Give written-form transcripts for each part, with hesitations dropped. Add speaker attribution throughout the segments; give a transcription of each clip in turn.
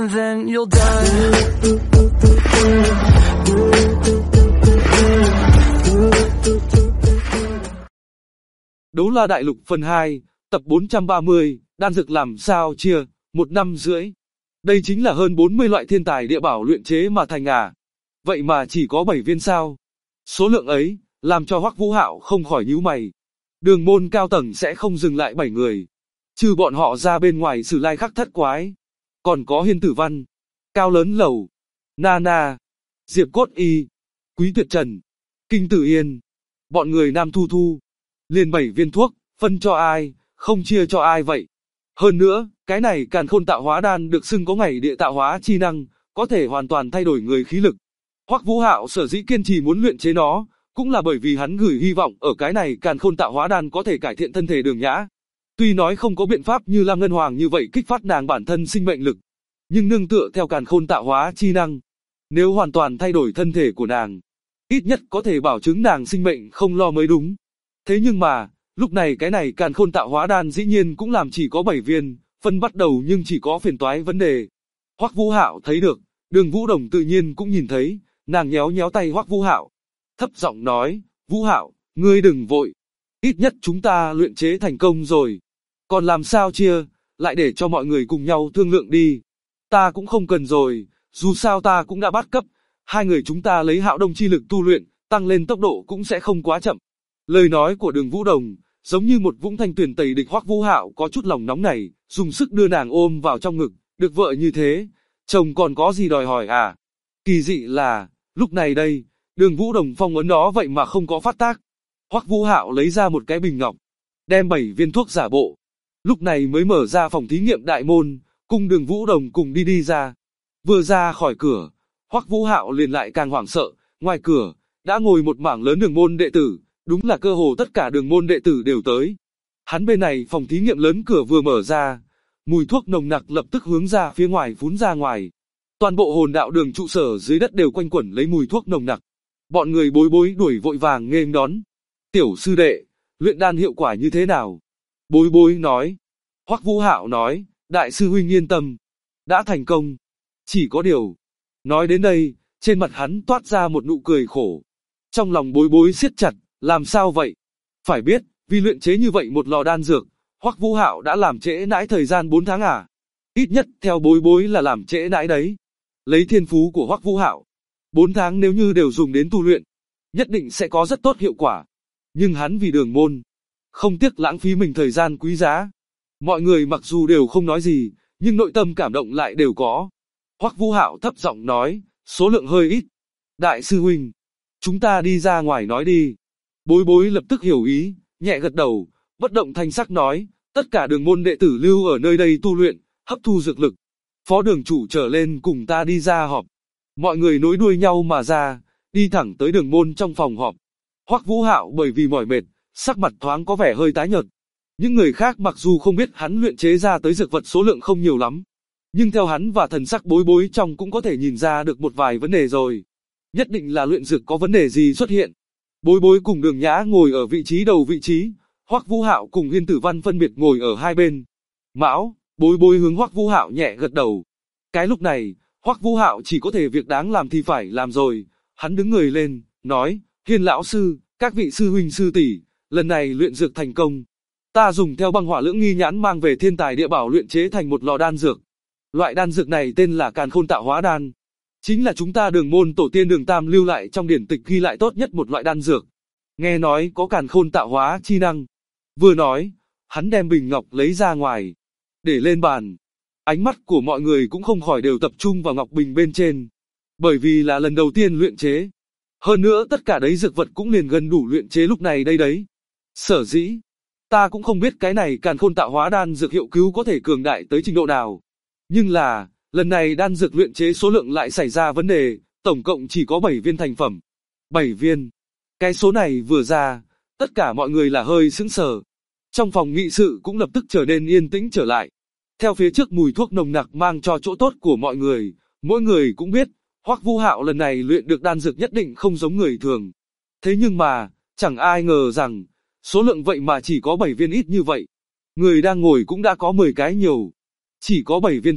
Speaker 1: and then you'll die.
Speaker 2: Đấu La Đại Lục phần 2, tập 430, đan dược làm sao chia, 1 năm rưỡi. Đây chính là hơn 40 loại thiên tài địa bảo luyện chế mà thành à. Vậy mà chỉ có 7 viên sao. Số lượng ấy, làm cho Hoắc Vũ Hạo không khỏi nhíu mày. Đường môn cao tầng sẽ không dừng lại 7 người. Trừ bọn họ ra bên ngoài Sử Lai Khắc Thất Quái. Còn có Hiên Tử Văn, Cao Lớn Lầu, Nana, Diệp Cốt Y, Quý Tuyệt Trần, Kinh Tử Yên. Bọn người Nam Thu Thu. Liền 7 viên thuốc, phân cho ai, không chia cho ai vậy. Hơn nữa, cái này Càn Khôn Tạo Hóa Đan được xưng có ngày địa tạo hóa chi năng, có thể hoàn toàn thay đổi người khí lực. Hoắc Vũ Hạo sở dĩ kiên trì muốn luyện chế nó, cũng là bởi vì hắn gửi hy vọng ở cái này Càn Khôn Tạo Hóa Đan có thể cải thiện thân thể Đường Nhã. Tuy nói không có biện pháp như Lam Ngân Hoàng như vậy kích phát nàng bản thân sinh mệnh lực, nhưng nương tựa theo Càn Khôn Tạo Hóa chi năng, nếu hoàn toàn thay đổi thân thể của nàng, ít nhất có thể bảo chứng nàng sinh mệnh không lo mới đúng. Thế nhưng mà, lúc này cái này Càn Khôn Tạo Hóa Đan dĩ nhiên cũng làm chỉ có 7 viên, phân bắt đầu nhưng chỉ có phiền toái vấn đề. Hoắc Vũ Hạo thấy được, Đường Vũ Đồng tự nhiên cũng nhìn thấy, nàng nhéo nhéo tay Hoắc Vũ Hạo, thấp giọng nói, Vũ Hạo, ngươi đừng vội, ít nhất chúng ta luyện chế thành công rồi. Còn làm sao chia, lại để cho mọi người cùng nhau thương lượng đi. Ta cũng không cần rồi, dù sao ta cũng đã bắt cấp, hai người chúng ta lấy Hạo Đông chi lực tu luyện, tăng lên tốc độ cũng sẽ không quá chậm. Lời nói của Đường Vũ Đồng, giống như một vũng thanh tuyền tẩy địch. Hoắc Vũ Hạo có chút lòng nóng này, dùng sức đưa nàng ôm vào trong ngực, được vợ như thế, chồng còn có gì đòi hỏi à? Kỳ dị là, lúc này đây, Đường Vũ Đồng phong ấn đó vậy mà không có phát tác. Hoắc Vũ Hạo lấy ra một cái bình ngọc, đem 7 viên thuốc giả bộ, lúc này mới mở ra phòng thí nghiệm đại môn, cùng Đường Vũ Đồng cùng đi ra. Vừa ra khỏi cửa, Hoắc Vũ Hạo liền lại càng hoảng sợ, ngoài cửa đã ngồi một mảng lớn đường môn đệ tử, đúng là cơ hồ tất cả đường môn đệ tử đều tới. Hắn bên này phòng thí nghiệm lớn cửa vừa mở ra, mùi thuốc nồng nặc lập tức hướng ra phía ngoài phún ra ngoài. Toàn bộ Hồn Đạo Đường trụ sở dưới đất đều quanh quẩn lấy mùi thuốc nồng nặc. Bọn người Bối Bối đuổi vội vàng nghênh đón. Tiểu sư đệ, luyện đan hiệu quả như thế nào? Bối Bối nói. Hoắc Vũ Hạo nói, đại sư huynh yên tâm, đã thành công. Chỉ có điều, nói đến đây, trên mặt hắn toát ra một nụ cười khổ. Trong lòng Bối Bối siết chặt, làm sao vậy? Phải biết, vì luyện chế như vậy một lò đan dược, Hoắc Vũ Hạo đã làm trễ nãi thời gian 4 tháng à? Ít nhất theo Bối Bối là làm trễ nãi đấy. Lấy thiên phú của Hoắc Vũ Hạo, 4 tháng nếu như đều dùng đến tu luyện, nhất định sẽ có rất tốt hiệu quả. Nhưng hắn vì đường môn, không tiếc lãng phí mình thời gian quý giá. Mọi người mặc dù đều không nói gì, nhưng nội tâm cảm động lại đều có. Hoắc Vũ Hạo thấp giọng nói, số lượng hơi ít. Đại sư huynh, chúng ta đi ra ngoài nói đi. Bối Bối lập tức hiểu ý, nhẹ gật đầu, bất động thanh sắc nói, tất cả đường môn đệ tử lưu ở nơi đây tu luyện, hấp thu dược lực. Phó đường chủ trở lên cùng ta đi ra họp. Mọi người nối đuôi nhau mà ra, đi thẳng tới đường môn trong phòng họp. Hoắc Vũ Hạo bởi vì mỏi mệt, sắc mặt thoáng có vẻ hơi tái nhợt. Những người khác mặc dù không biết hắn luyện chế ra tới dược vật số lượng không nhiều lắm, nhưng theo hắn và thần sắc Bối Bối trong cũng có thể nhìn ra được một vài vấn đề rồi. Nhất định là luyện dược có vấn đề gì xuất hiện. Bối Bối cùng Đường Nhã ngồi ở vị trí đầu vị trí, Hoắc Vũ Hạo cùng Hiên Tử Văn phân biệt ngồi ở hai bên. Mão, Bối Bối hướng Hoắc Vũ Hạo nhẹ gật đầu. Cái lúc này, Hoắc Vũ Hạo chỉ có thể việc đáng làm thì phải làm rồi. Hắn đứng người lên, nói, Hiên lão sư, các vị sư huynh sư tỷ, lần này luyện dược thành công. Ta dùng theo băng hỏa lưỡng nghi nhãn mang về thiên tài địa bảo luyện chế thành một lò đan dược. Loại đan dược này tên là Càn Khôn Tạo Hóa Đan. Chính là chúng ta Đường môn tổ tiên Đường Tam lưu lại trong điển tịch ghi lại tốt nhất một loại đan dược. Nghe nói có Càn Khôn Tạo Hóa chi năng. Vừa nói, hắn đem bình ngọc lấy ra ngoài, để lên bàn. Ánh mắt của mọi người cũng không khỏi đều tập trung vào ngọc bình bên trên. Bởi vì là lần đầu tiên luyện chế. Hơn nữa tất cả đấy dược vật cũng liền gần đủ luyện chế lúc này đây đấy. Sở dĩ, ta cũng không biết cái này Càn Khôn Tạo Hóa Đan dược hiệu cứu có thể cường đại tới trình độ nào. Nhưng là, lần này đan dược luyện chế số lượng lại xảy ra vấn đề, tổng cộng chỉ có 7 viên thành phẩm. 7 viên. Cái số này vừa ra, tất cả mọi người là hơi sững sờ. Trong phòng nghị sự cũng lập tức trở nên yên tĩnh trở lại. Theo phía trước mùi thuốc nồng nặc mang cho chỗ tốt của mọi người, mỗi người cũng biết, Hoắc Vũ Hạo lần này luyện được đan dược nhất định không giống người thường. Thế nhưng mà, chẳng ai ngờ rằng, số lượng vậy mà chỉ có 7 viên ít như vậy. Người đang ngồi cũng đã có 10 cái nhiều. Chỉ có 7 viên thuốc,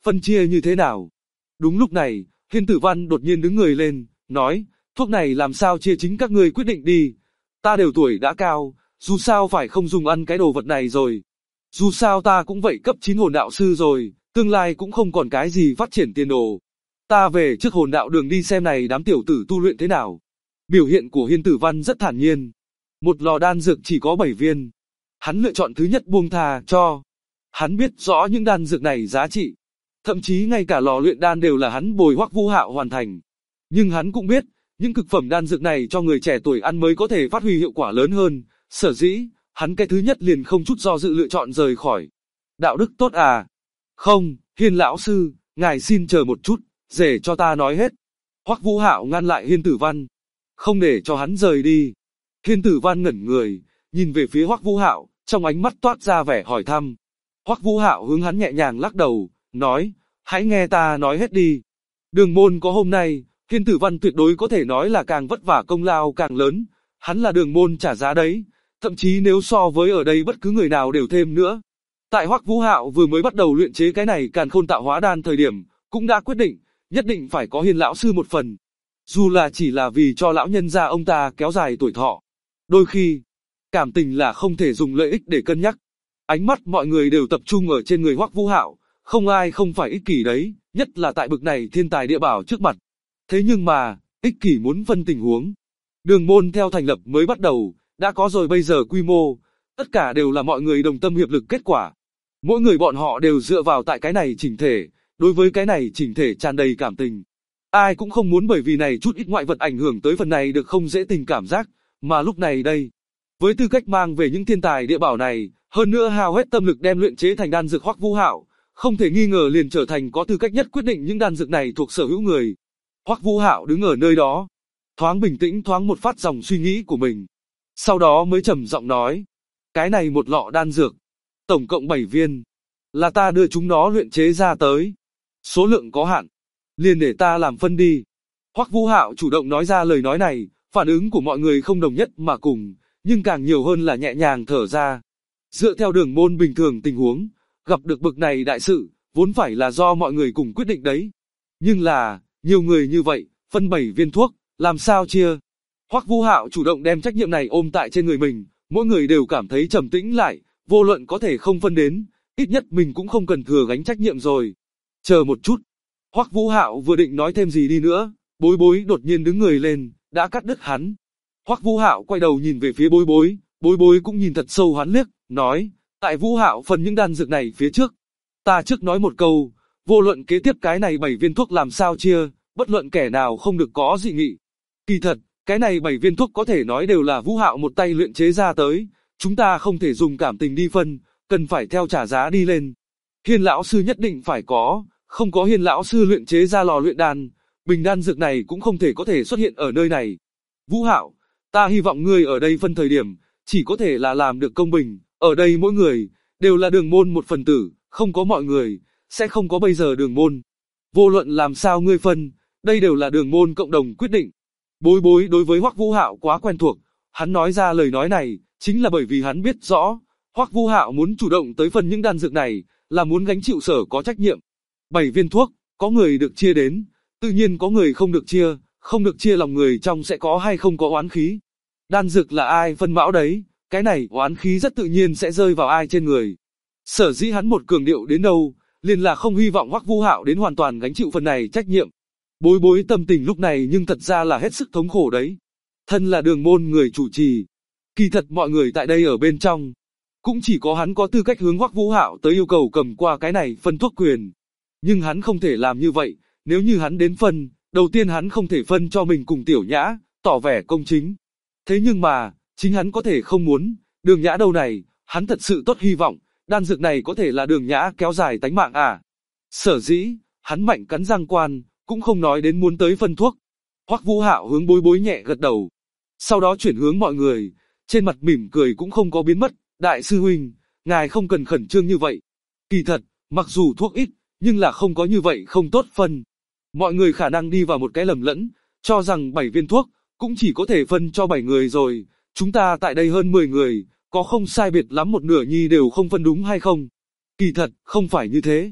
Speaker 2: phân chia như thế nào? Đúng lúc này, Hiên Tử Văn đột nhiên đứng người lên, nói, thuốc này làm sao chia chính các ngươi quyết định đi. Ta đều tuổi đã cao, dù sao phải không dùng ăn cái đồ vật này rồi. Dù sao ta cũng vậy cấp 9 hồn đạo sư rồi, tương lai cũng không còn cái gì phát triển tiền đồ. Ta về trước hồn đạo đường đi xem này đám tiểu tử tu luyện thế nào. Biểu hiện của Hiên Tử Văn rất thản nhiên. Một lò đan dược chỉ có 7 viên. Hắn lựa chọn thứ nhất buông thà cho. Hắn biết rõ những đan dược này giá trị. Thậm chí ngay cả lò luyện đan đều là hắn bồi Hoắc Vũ Hạo hoàn thành. Nhưng hắn cũng biết, những cực phẩm đan dược này cho người trẻ tuổi ăn mới có thể phát huy hiệu quả lớn hơn. Sở dĩ, hắn cái thứ nhất liền không chút do dự lựa chọn rời khỏi. Đạo đức tốt à? Không, Hiên lão sư, ngài xin chờ một chút, để cho ta nói hết. Hoắc Vũ Hạo ngăn lại Hiên Tử Văn, không để cho hắn rời đi. Hiên Tử Văn ngẩn người, nhìn về phía Hoắc Vũ Hạo, trong ánh mắt toát ra vẻ hỏi thăm. Hoắc Vũ Hạo hướng hắn nhẹ nhàng lắc đầu, nói, hãy nghe ta nói hết đi. Đường môn có hôm nay, Hiên Tử Văn tuyệt đối có thể nói là càng vất vả công lao càng lớn, hắn là đường môn trả giá đấy, thậm chí nếu so với ở đây bất cứ người nào đều thêm nữa. Tại Hoắc Vũ Hạo vừa mới bắt đầu luyện chế cái này Càn Khôn Tạo Hóa Đan thời điểm, cũng đã quyết định, nhất định phải có Hiên lão sư một phần. Dù là chỉ là vì cho lão nhân gia ông ta kéo dài tuổi thọ. Đôi khi, cảm tình là không thể dùng lợi ích để cân nhắc. Ánh mắt mọi người đều tập trung ở trên người Hoắc Vũ Hạo, không ai không phải ích kỷ đấy, nhất là tại bực này thiên tài địa bảo trước mặt. Thế nhưng mà, ích kỷ muốn phân tình huống. Đường môn theo thành lập mới bắt đầu, đã có rồi bây giờ quy mô, tất cả đều là mọi người đồng tâm hiệp lực kết quả. Mỗi người bọn họ đều dựa vào tại cái này chỉnh thể, đối với cái này chỉnh thể tràn đầy cảm tình. Ai cũng không muốn bởi vì này chút ít ngoại vật ảnh hưởng tới phần này được không dễ tình cảm giác, mà lúc này đây, với tư cách mang về những thiên tài địa bảo này, hơn nữa hao hết tâm lực đem luyện chế thành đan dược Hoắc Vũ Hạo, không thể nghi ngờ liền trở thành có tư cách nhất quyết định những đan dược này thuộc sở hữu người. Hoắc Vũ Hạo đứng ở nơi đó, thoáng bình tĩnh thoáng một phát dòng suy nghĩ của mình. Sau đó mới trầm giọng nói, cái này một lọ đan dược, tổng cộng 7 viên, là ta đưa chúng nó luyện chế ra tới. Số lượng có hạn, liền để ta làm phân đi. Hoắc Vũ Hạo chủ động nói ra lời nói này, phản ứng của mọi người không đồng nhất mà cùng, nhưng càng nhiều hơn là nhẹ nhàng thở ra. Dựa theo đường môn bình thường tình huống, gặp được bực này đại sự, vốn phải là do mọi người cùng quyết định đấy. Nhưng là, nhiều người như vậy, phân 7 viên thuốc, làm sao chia? Hoắc Vũ Hạo chủ động đem trách nhiệm này ôm tại trên người mình, mỗi người đều cảm thấy trầm tĩnh lại, vô luận có thể không phân đến, ít nhất mình cũng không cần thừa gánh trách nhiệm rồi. Chờ một chút. Hoắc Vũ Hạo vừa định nói thêm gì đi nữa, Bối Bối đột nhiên đứng người lên, đã cắt đứt hắn. Hoắc Vũ Hạo quay đầu nhìn về phía Bối Bối, Bối Bối cũng nhìn thật sâu hắn liếc, nói, tại Vũ Hạo phần những đan dược này phía trước. Ta trước nói một câu, vô luận kế tiếp cái này 7 viên thuốc làm sao chia, bất luận kẻ nào không được có dị nghị. Kỳ thật, cái này 7 viên thuốc có thể nói đều là Vũ Hạo một tay luyện chế ra tới, chúng ta không thể dùng cảm tình đi phân, cần phải theo trả giá đi lên. Hiên lão sư nhất định phải có, không có Hiên lão sư luyện chế ra lò luyện đan, bình đan dược này cũng không thể có thể xuất hiện ở nơi này. Vũ Hạo, ta hy vọng ngươi ở đây phân thời điểm, chỉ có thể là làm được công bình, ở đây mỗi người, đều là đường môn một phần tử, không có mọi người, sẽ không có bây giờ đường môn. Vô luận làm sao ngươi phân, đây đều là đường môn cộng đồng quyết định. Bối Bối đối với Hoắc Vũ Hạo quá quen thuộc, hắn nói ra lời nói này, chính là bởi vì hắn biết rõ, Hoắc Vũ Hạo muốn chủ động tới phân những đan dược này, là muốn gánh chịu sở có trách nhiệm. 7 viên thuốc, có người được chia đến, tự nhiên có người không được chia, không được chia lòng người trong sẽ có hay không có oán khí. Đan dược là ai phân mão đấy, cái này oán khí rất tự nhiên sẽ rơi vào ai trên người. Sở dĩ hắn một cường điệu đến đâu, liền là không hy vọng Hoắc Vũ Hạo đến hoàn toàn gánh chịu phần này trách nhiệm. Bối Bối tâm tình lúc này nhưng thật ra là hết sức thống khổ đấy. Thân là đường môn người chủ trì, kỳ thật mọi người tại đây ở bên trong, cũng chỉ có hắn có tư cách hướng Hoắc Vũ Hạo tới yêu cầu cầm qua cái này phân thuốc quyền. Nhưng hắn không thể làm như vậy, nếu như hắn đến phân, đầu tiên hắn không thể phân cho mình cùng Tiểu Nhã, tỏ vẻ công chính. Thế nhưng mà, chính hắn có thể không muốn, Đường Nhã đâu này, hắn thật sự tốt hy vọng, đan dược này có thể là Đường Nhã kéo dài tánh mạng à. Sở dĩ, hắn mạnh cắn răng quan, cũng không nói đến muốn tới phân thuốc. Hoắc Vũ Hạo hướng Bối Bối nhẹ gật đầu. Sau đó chuyển hướng mọi người, trên mặt mỉm cười cũng không có biến mất. Đại sư huynh, ngài không cần khẩn trương như vậy. Kỳ thật, mặc dù thuốc ít, nhưng là không có như vậy không tốt phân. Mọi người khả năng đi vào một cái lầm lẫn, cho rằng 7 viên thuốc, cũng chỉ có thể phân cho 7 người rồi. Chúng ta tại đây hơn 10 người, có không sai biệt lắm một nửa nhi đều không phân đúng hay không? Kỳ thật, không phải như thế.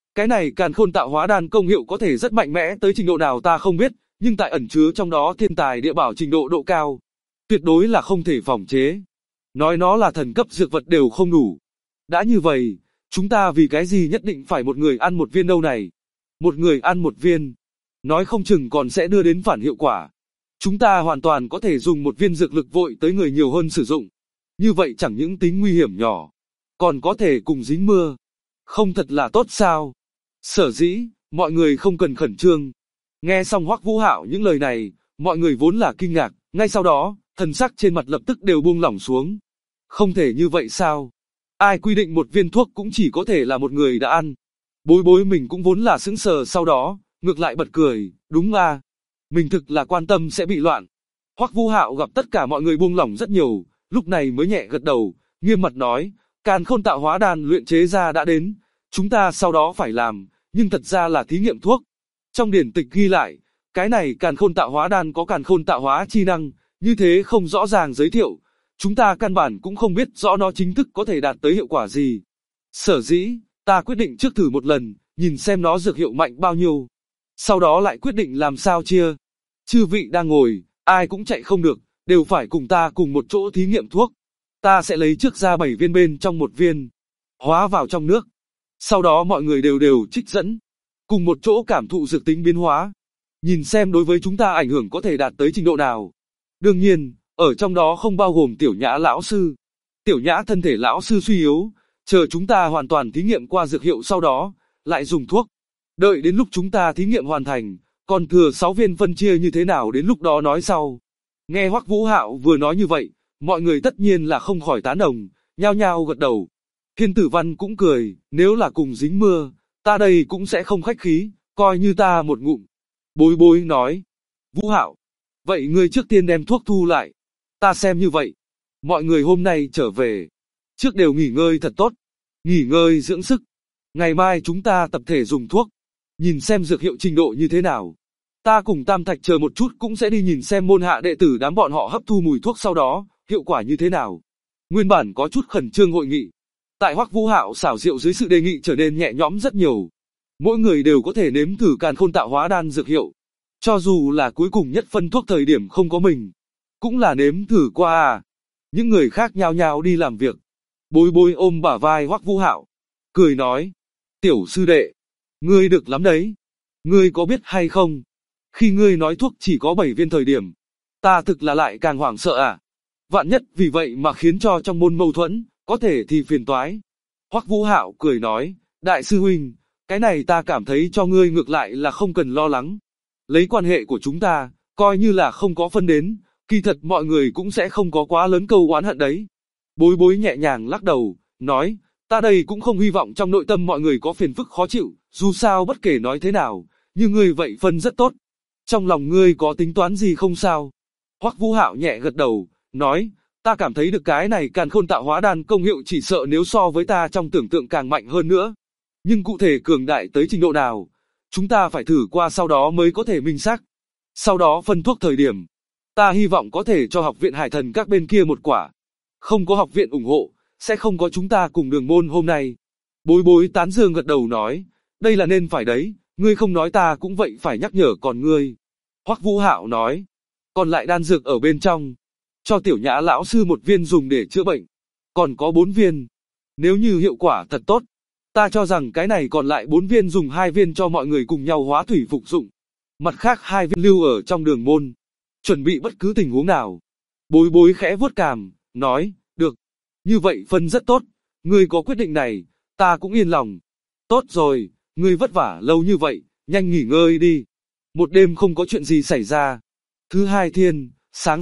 Speaker 2: Cái này càn khôn tạo hóa đan công hiệu có thể rất mạnh mẽ tới trình độ nào ta không biết, nhưng tại ẩn chứa trong đó thiên tài địa bảo trình độ cao, tuyệt đối là không thể phòng chế. Nói nó là thần cấp dược vật đều không đủ. Đã như vậy, chúng ta vì cái gì nhất định phải một người ăn một viên đâu này? Một người ăn một viên, nói không chừng còn sẽ đưa đến phản hiệu quả. Chúng ta hoàn toàn có thể dùng một viên dược lực vội tới người nhiều hơn sử dụng. Như vậy chẳng những tính nguy hiểm nhỏ, còn có thể cùng dính mưa. Không thật là tốt sao? Sở dĩ, mọi người không cần khẩn trương. Nghe xong Hoắc Vũ Hạo những lời này, mọi người vốn là kinh ngạc, ngay sau đó, thần sắc trên mặt lập tức đều buông lỏng xuống. Không thể như vậy sao? Ai quy định một viên thuốc cũng chỉ có thể là một người đã ăn? Bối bối mình cũng vốn là sững sờ, sau đó, ngược lại bật cười, đúng à? Mình thực là quan tâm sẽ bị loạn. Hoắc Vũ Hạo gặp tất cả mọi người buông lỏng rất nhiều, lúc này mới nhẹ gật đầu, nghiêm mặt nói, càn khôn tạo hóa đan luyện chế ra đã đến, chúng ta sau đó phải làm, nhưng thật ra là thí nghiệm thuốc. Trong điển tịch ghi lại, cái này càn khôn tạo hóa đan có càn khôn tạo hóa chi năng, như thế không rõ ràng giới thiệu, chúng ta căn bản cũng không biết rõ nó chính thức có thể đạt tới hiệu quả gì. Sở dĩ, ta quyết định trước thử một lần, nhìn xem nó dược hiệu mạnh bao nhiêu. Sau đó lại quyết định làm sao chia. Chư vị đang ngồi, ai cũng chạy không được, đều phải cùng ta cùng một chỗ thí nghiệm thuốc. Ta sẽ lấy trước ra 7 viên bên trong một viên, hóa vào trong nước. Sau đó mọi người đều trích dẫn, cùng một chỗ cảm thụ dược tính biến hóa. Nhìn xem đối với chúng ta ảnh hưởng có thể đạt tới trình độ nào. Đương nhiên, ở trong đó không bao gồm Tiểu Nhã lão sư. Tiểu Nhã thân thể lão sư suy yếu, chờ chúng ta hoàn toàn thí nghiệm qua dược hiệu sau đó, lại dùng thuốc. Đợi đến lúc chúng ta thí nghiệm hoàn thành, còn thừa 6 viên phân chia như thế nào đến lúc đó nói sau. Nghe Hoắc Vũ Hạo vừa nói như vậy, mọi người tất nhiên là không khỏi tán đồng, nhao nhao gật đầu. Thiên Tử Văn cũng cười, nếu là cùng dính mưa, ta đây cũng sẽ không khách khí, coi như ta một ngụm. Bối bối nói, Vũ Hạo, vậy ngươi trước tiên đem thuốc thu lại. Ta xem như vậy, mọi người hôm nay trở về, trước đều nghỉ ngơi thật tốt, nghỉ ngơi dưỡng sức. Ngày mai chúng ta tập thể dùng thuốc, nhìn xem dược hiệu trình độ như thế nào. Ta cùng Tam Thạch chờ một chút cũng sẽ đi nhìn xem môn hạ đệ tử đám bọn họ hấp thu mùi thuốc sau đó, hiệu quả như thế nào. Nguyên bản có chút khẩn trương hội nghị, tại Hoắc Vũ Hạo xảo diệu dưới sự đề nghị trở nên nhẹ nhõm rất nhiều. Mỗi người đều có thể nếm thử càn khôn tạo hóa đan dược hiệu. Cho dù là cuối cùng nhất phân thuốc thời điểm không có mình, cũng là nếm thử qua à. Những người khác nhao nhao đi làm việc. Bối bối ôm bả vai Hoắc Vũ Hạo, cười nói, tiểu sư đệ, ngươi được lắm đấy. Ngươi có biết hay không, khi ngươi nói thuốc chỉ có 7 viên thời điểm, ta thực là lại càng hoảng sợ à. Vạn nhất vì vậy mà khiến cho trong môn mâu thuẫn, có thể thì phiền toái. Hoắc Vũ Hạo cười nói, đại sư huynh, cái này ta cảm thấy cho ngươi ngược lại là không cần lo lắng. Lấy quan hệ của chúng ta, coi như là không có phân đến, kỳ thật mọi người cũng sẽ không có quá lớn câu oán hận đấy. Bối bối nhẹ nhàng lắc đầu, nói, ta đây cũng không hy vọng trong nội tâm mọi người có phiền phức khó chịu, dù sao bất kể nói thế nào, như ngươi vậy phân rất tốt. Trong lòng ngươi có tính toán gì không sao? Hoắc Vũ Hạo nhẹ gật đầu, nói, ta cảm thấy được cái này càn khôn tạo hóa đan công hiệu chỉ sợ nếu so với ta trong tưởng tượng càng mạnh hơn nữa. Nhưng cụ thể cường đại tới trình độ nào, chúng ta phải thử qua sau đó mới có thể minh xác. Sau đó phân thuốc thời điểm, ta hy vọng có thể cho học viện Hải Thần các bên kia một quả. Không có học viện ủng hộ, sẽ không có chúng ta cùng đường môn hôm nay. Bối bối tán dương gật đầu nói, đây là nên phải đấy, ngươi không nói ta cũng vậy phải nhắc nhở còn ngươi. Hoắc Vũ Hạo nói, còn lại đan dược ở bên trong, cho Tiểu Nhã lão sư 1 viên dùng để chữa bệnh, còn có 4 viên. Nếu như hiệu quả thật tốt, ta cho rằng cái này còn lại 4 viên dùng 2 viên cho mọi người cùng nhau hóa thủy phục dụng. Mặt khác 2 viên lưu ở trong đường môn, chuẩn bị bất cứ tình huống nào. Bối bối khẽ vuốt cằm, nói, được, như vậy phân rất tốt, ngươi có quyết định này, ta cũng yên lòng. Tốt rồi, ngươi vất vả lâu như vậy, nhanh nghỉ ngơi đi. Một đêm không có chuyện gì xảy ra. Thứ hai thiên, sáng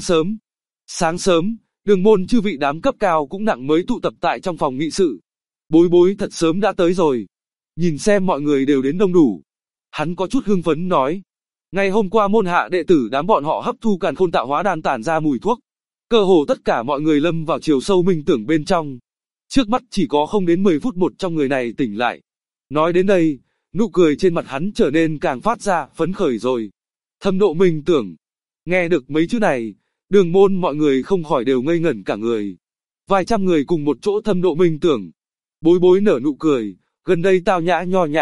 Speaker 2: sớm, đường môn chư vị đám cấp cao cũng nặng mới tụ tập tại trong phòng nghị sự. Bối bối thật sớm đã tới rồi. Nhìn xem mọi người đều đến đông đủ. Hắn có chút hưng phấn nói. Ngày hôm qua môn hạ đệ tử đám bọn họ hấp thu càn khôn tạo hóa đan tản ra mùi thuốc. Cơ hồ tất cả mọi người lâm vào chiều sâu minh tưởng bên trong. Trước mắt chỉ có không đến 10 phút một trong người này tỉnh lại. Nói đến đây, nụ cười trên mặt hắn trở nên càng phát ra phấn khởi rồi. Thâm độ minh tưởng. Nghe được mấy chữ này, đường môn mọi người không khỏi đều ngây ngẩn cả người. Vài trăm người cùng một chỗ thâm độ minh tưởng. Bối bối nở nụ cười, gần đây tao nhã nho nhã,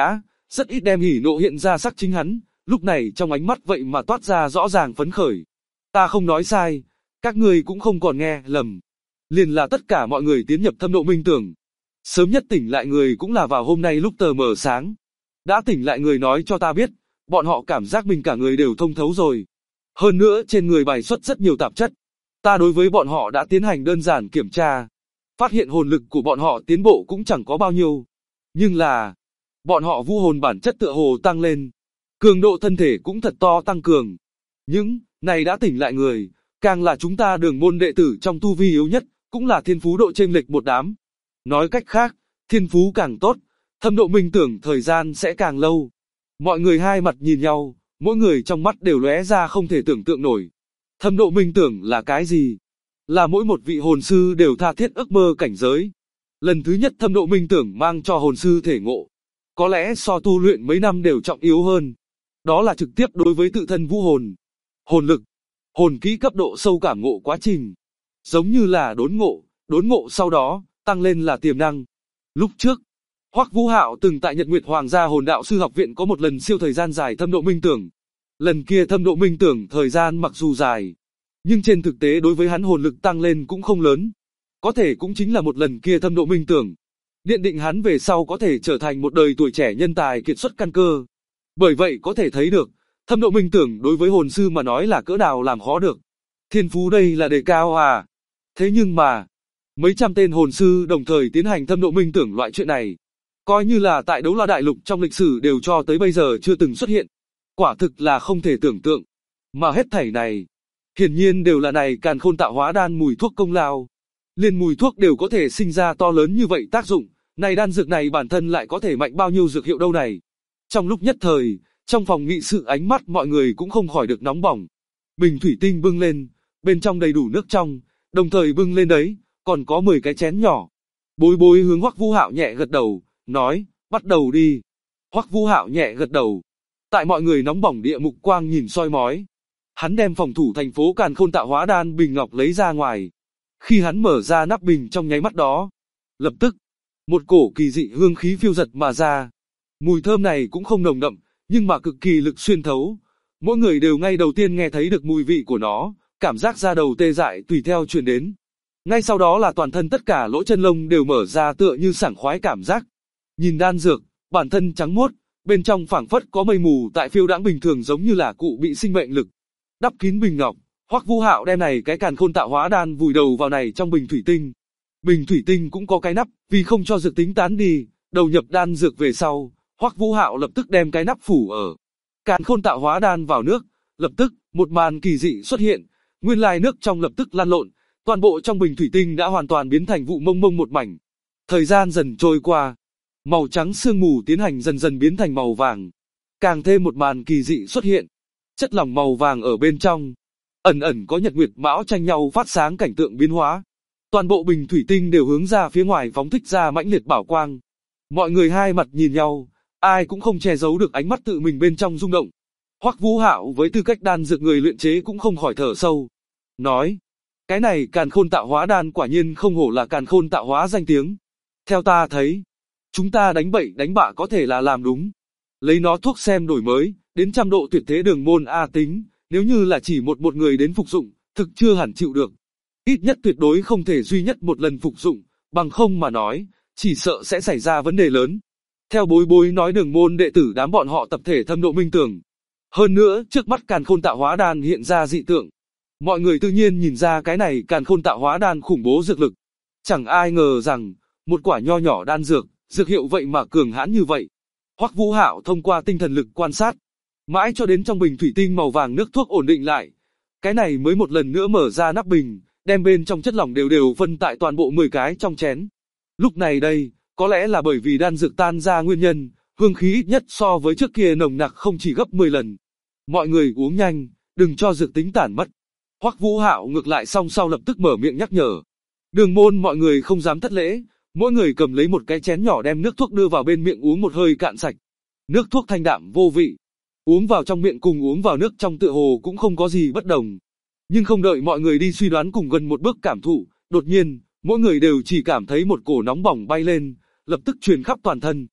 Speaker 2: rất ít đem hỉ nộ hiện ra sắc chính hắn, lúc này trong ánh mắt vậy mà toát ra rõ ràng phấn khởi. Ta không nói sai, các ngươi cũng không còn nghe lầm. Liền là tất cả mọi người tiến nhập thâm độ minh tưởng. Sớm nhất tỉnh lại người cũng là vào hôm nay lúc tờ mờ sáng. Đã tỉnh lại người nói cho ta biết, bọn họ cảm giác mình cả người đều thông thấu rồi. Hơn nữa trên người bài xuất rất nhiều tạp chất. Ta đối với bọn họ đã tiến hành đơn giản kiểm tra. Phát hiện hồn lực của bọn họ tiến bộ cũng chẳng có bao nhiêu. Nhưng là, bọn họ vũ hồn bản chất tựa hồ tăng lên. Cường độ thân thể cũng thật to tăng cường. Những này đã tỉnh lại người, càng là chúng ta đường môn đệ tử trong tu vi yếu nhất, cũng là thiên phú độ chênh lệch một đám. Nói cách khác, thiên phú càng tốt, thâm độ minh tưởng thời gian sẽ càng lâu. Mọi người hai mặt nhìn nhau, mỗi người trong mắt đều lóe ra không thể tưởng tượng nổi. Thâm độ minh tưởng là cái gì? Là mỗi một vị hồn sư đều tha thiết ước mơ cảnh giới. Lần thứ nhất thâm độ minh tưởng mang cho hồn sư thể ngộ. Có lẽ so tu luyện mấy năm đều trọng yếu hơn. Đó là trực tiếp đối với tự thân vũ hồn, hồn lực, hồn kỹ cấp độ sâu cảm ngộ quá trình. Giống như là đốn ngộ sau đó, tăng lên là tiềm năng. Lúc trước, Hoắc Vũ Hạo từng tại Nhật Nguyệt Hoàng gia Hồn Đạo Sư Học Viện có một lần siêu thời gian dài thâm độ minh tưởng. Lần kia thâm độ minh tưởng thời gian mặc dù dài, nhưng trên thực tế đối với hắn hồn lực tăng lên cũng không lớn. Có thể cũng chính là một lần kia thâm độ minh tưởng, điện định hắn về sau có thể trở thành một đời tuổi trẻ nhân tài kiệt xuất căn cơ. Bởi vậy có thể thấy được, thâm độ minh tưởng đối với hồn sư mà nói là cỡ nào làm khó được. Thiên phú đây là đề cao à. Thế nhưng mà, mấy trăm tên hồn sư đồng thời tiến hành thâm độ minh tưởng loại chuyện này, coi như là tại Đấu La Đại Lục trong lịch sử đều cho tới bây giờ chưa từng xuất hiện. Quả thực là không thể tưởng tượng. Mà hết thảy này, hiển nhiên đều là này Càn Khôn Tạo Hóa Đan mùi thuốc công lao. Liên mùi thuốc đều có thể sinh ra to lớn như vậy tác dụng, này đan dược này bản thân lại có thể mạnh bao nhiêu dược hiệu đâu này. Trong lúc nhất thời, trong phòng nghị sự ánh mắt mọi người cũng không khỏi được nóng bỏng. Bình thủy tinh bưng lên, bên trong đầy đủ nước trong, đồng thời bưng lên đấy, còn có 10 cái chén nhỏ. Bối Bối hướng Hoắc Vũ Hạo nhẹ gật đầu, nói, bắt đầu đi. Hoắc Vũ Hạo nhẹ gật đầu. Tại mọi người nóng bỏng địa mục quang nhìn soi mói, hắn đem phòng thủ thành phố Càn Khôn Tạo Hóa Đan bình ngọc lấy ra ngoài. Khi hắn mở ra nắp bình trong nháy mắt đó, lập tức, một cổ kỳ dị hương khí phiêu dật mà ra. Mùi thơm này cũng không nồng đậm, nhưng mà cực kỳ lực xuyên thấu. Mỗi người đều ngay đầu tiên nghe thấy được mùi vị của nó, cảm giác da đầu tê dại tùy theo truyền đến. Ngay sau đó là toàn thân tất cả lỗ chân lông đều mở ra tựa như sảng khoái cảm giác. Nhìn đan dược, bản thân trắng muốt, bên trong phảng phất có mây mù tại phiêu đãng bình thường giống như là cụ bị sinh mệnh lực. Đắp kín bình ngọc, Hoắc Vũ Hạo đem này cái Càn Khôn Tạo Hóa Đan vùi đầu vào này trong bình thủy tinh. Bình thủy tinh cũng có cái nắp, vì không cho dược tính tán đi, đầu nhập đan dược về sau, Hoắc Vũ Hạo lập tức đem cái nắp phủ ở Càn Khôn Tạo Hóa Đan vào nước, lập tức, một màn kỳ dị xuất hiện, nguyên lai nước trong lập tức lan lộn, toàn bộ trong bình thủy tinh đã hoàn toàn biến thành vụ mông mông một mảnh. Thời gian dần trôi qua, màu trắng sương mù tiến hành dần dần biến thành màu vàng. Càng thêm một màn kỳ dị xuất hiện, chất lỏng màu vàng ở bên trong, ẩn ẩn có nhật nguyệt mão tranh nhau phát sáng cảnh tượng biến hóa. Toàn bộ bình thủy tinh đều hướng ra phía ngoài phóng thích ra mãnh liệt bảo quang. Mọi người hai mặt nhìn nhau, ai cũng không che giấu được ánh mắt tự mình bên trong rung động. Hoắc Vũ Hạo với tư cách đan dược người luyện chế cũng không khỏi thở sâu, nói: cái này Càn Khôn Tạo Hóa Đan quả nhiên không hổ là Càn Khôn Tạo Hóa danh tiếng. Theo ta thấy, chúng ta đánh bậy đánh bạ có thể là làm đúng. Lấy nó thuốc xem đổi mới, đến trăm độ tuyệt thế đường môn A tính, nếu như là chỉ một người đến phục dụng, thực chưa hẳn chịu được. Ít nhất tuyệt đối không thể duy nhất một lần phục dụng, bằng không mà nói, chỉ sợ sẽ xảy ra vấn đề lớn. Theo Bối Bối nói đường môn đệ tử đám bọn họ tập thể thâm độ minh tưởng. Hơn nữa, trước mắt Càn Khôn Tạo Hóa Đan hiện ra dị tượng. Mọi người tự nhiên nhìn ra cái này Càn Khôn Tạo Hóa Đan khủng bố dược lực. Chẳng ai ngờ rằng, một quả nho nhỏ đan dược, dược hiệu vậy mà cường hãn như vậy. Hoắc Vũ Hạo thông qua tinh thần lực quan sát, mãi cho đến trong bình thủy tinh màu vàng nước thuốc ổn định lại. Cái này mới một lần nữa mở ra nắp bình, đem bên trong chất lỏng đều phân tại toàn bộ 10 cái trong chén. Lúc này đây, có lẽ là bởi vì đan dược tan ra nguyên nhân, hương khí ít nhất so với trước kia nồng nặc không chỉ gấp 10 lần. Mọi người uống nhanh, đừng cho dược tính tản mất. Hoắc Vũ Hạo ngược lại xong sau lập tức mở miệng nhắc nhở. Đường môn mọi người không dám thất lễ, mỗi người cầm lấy một cái chén nhỏ đem nước thuốc đưa vào bên miệng uống một hơi cạn sạch. Nước thuốc thanh đạm vô vị, uống vào trong miệng cùng uống vào nước trong tựa hồ cũng không có gì bất đồng. Nhưng không đợi mọi người đi suy đoán cùng gần một bước cảm thụ, đột nhiên, mỗi người đều chỉ cảm thấy một cổ nóng bỏng bay lên, lập tức truyền khắp toàn thân.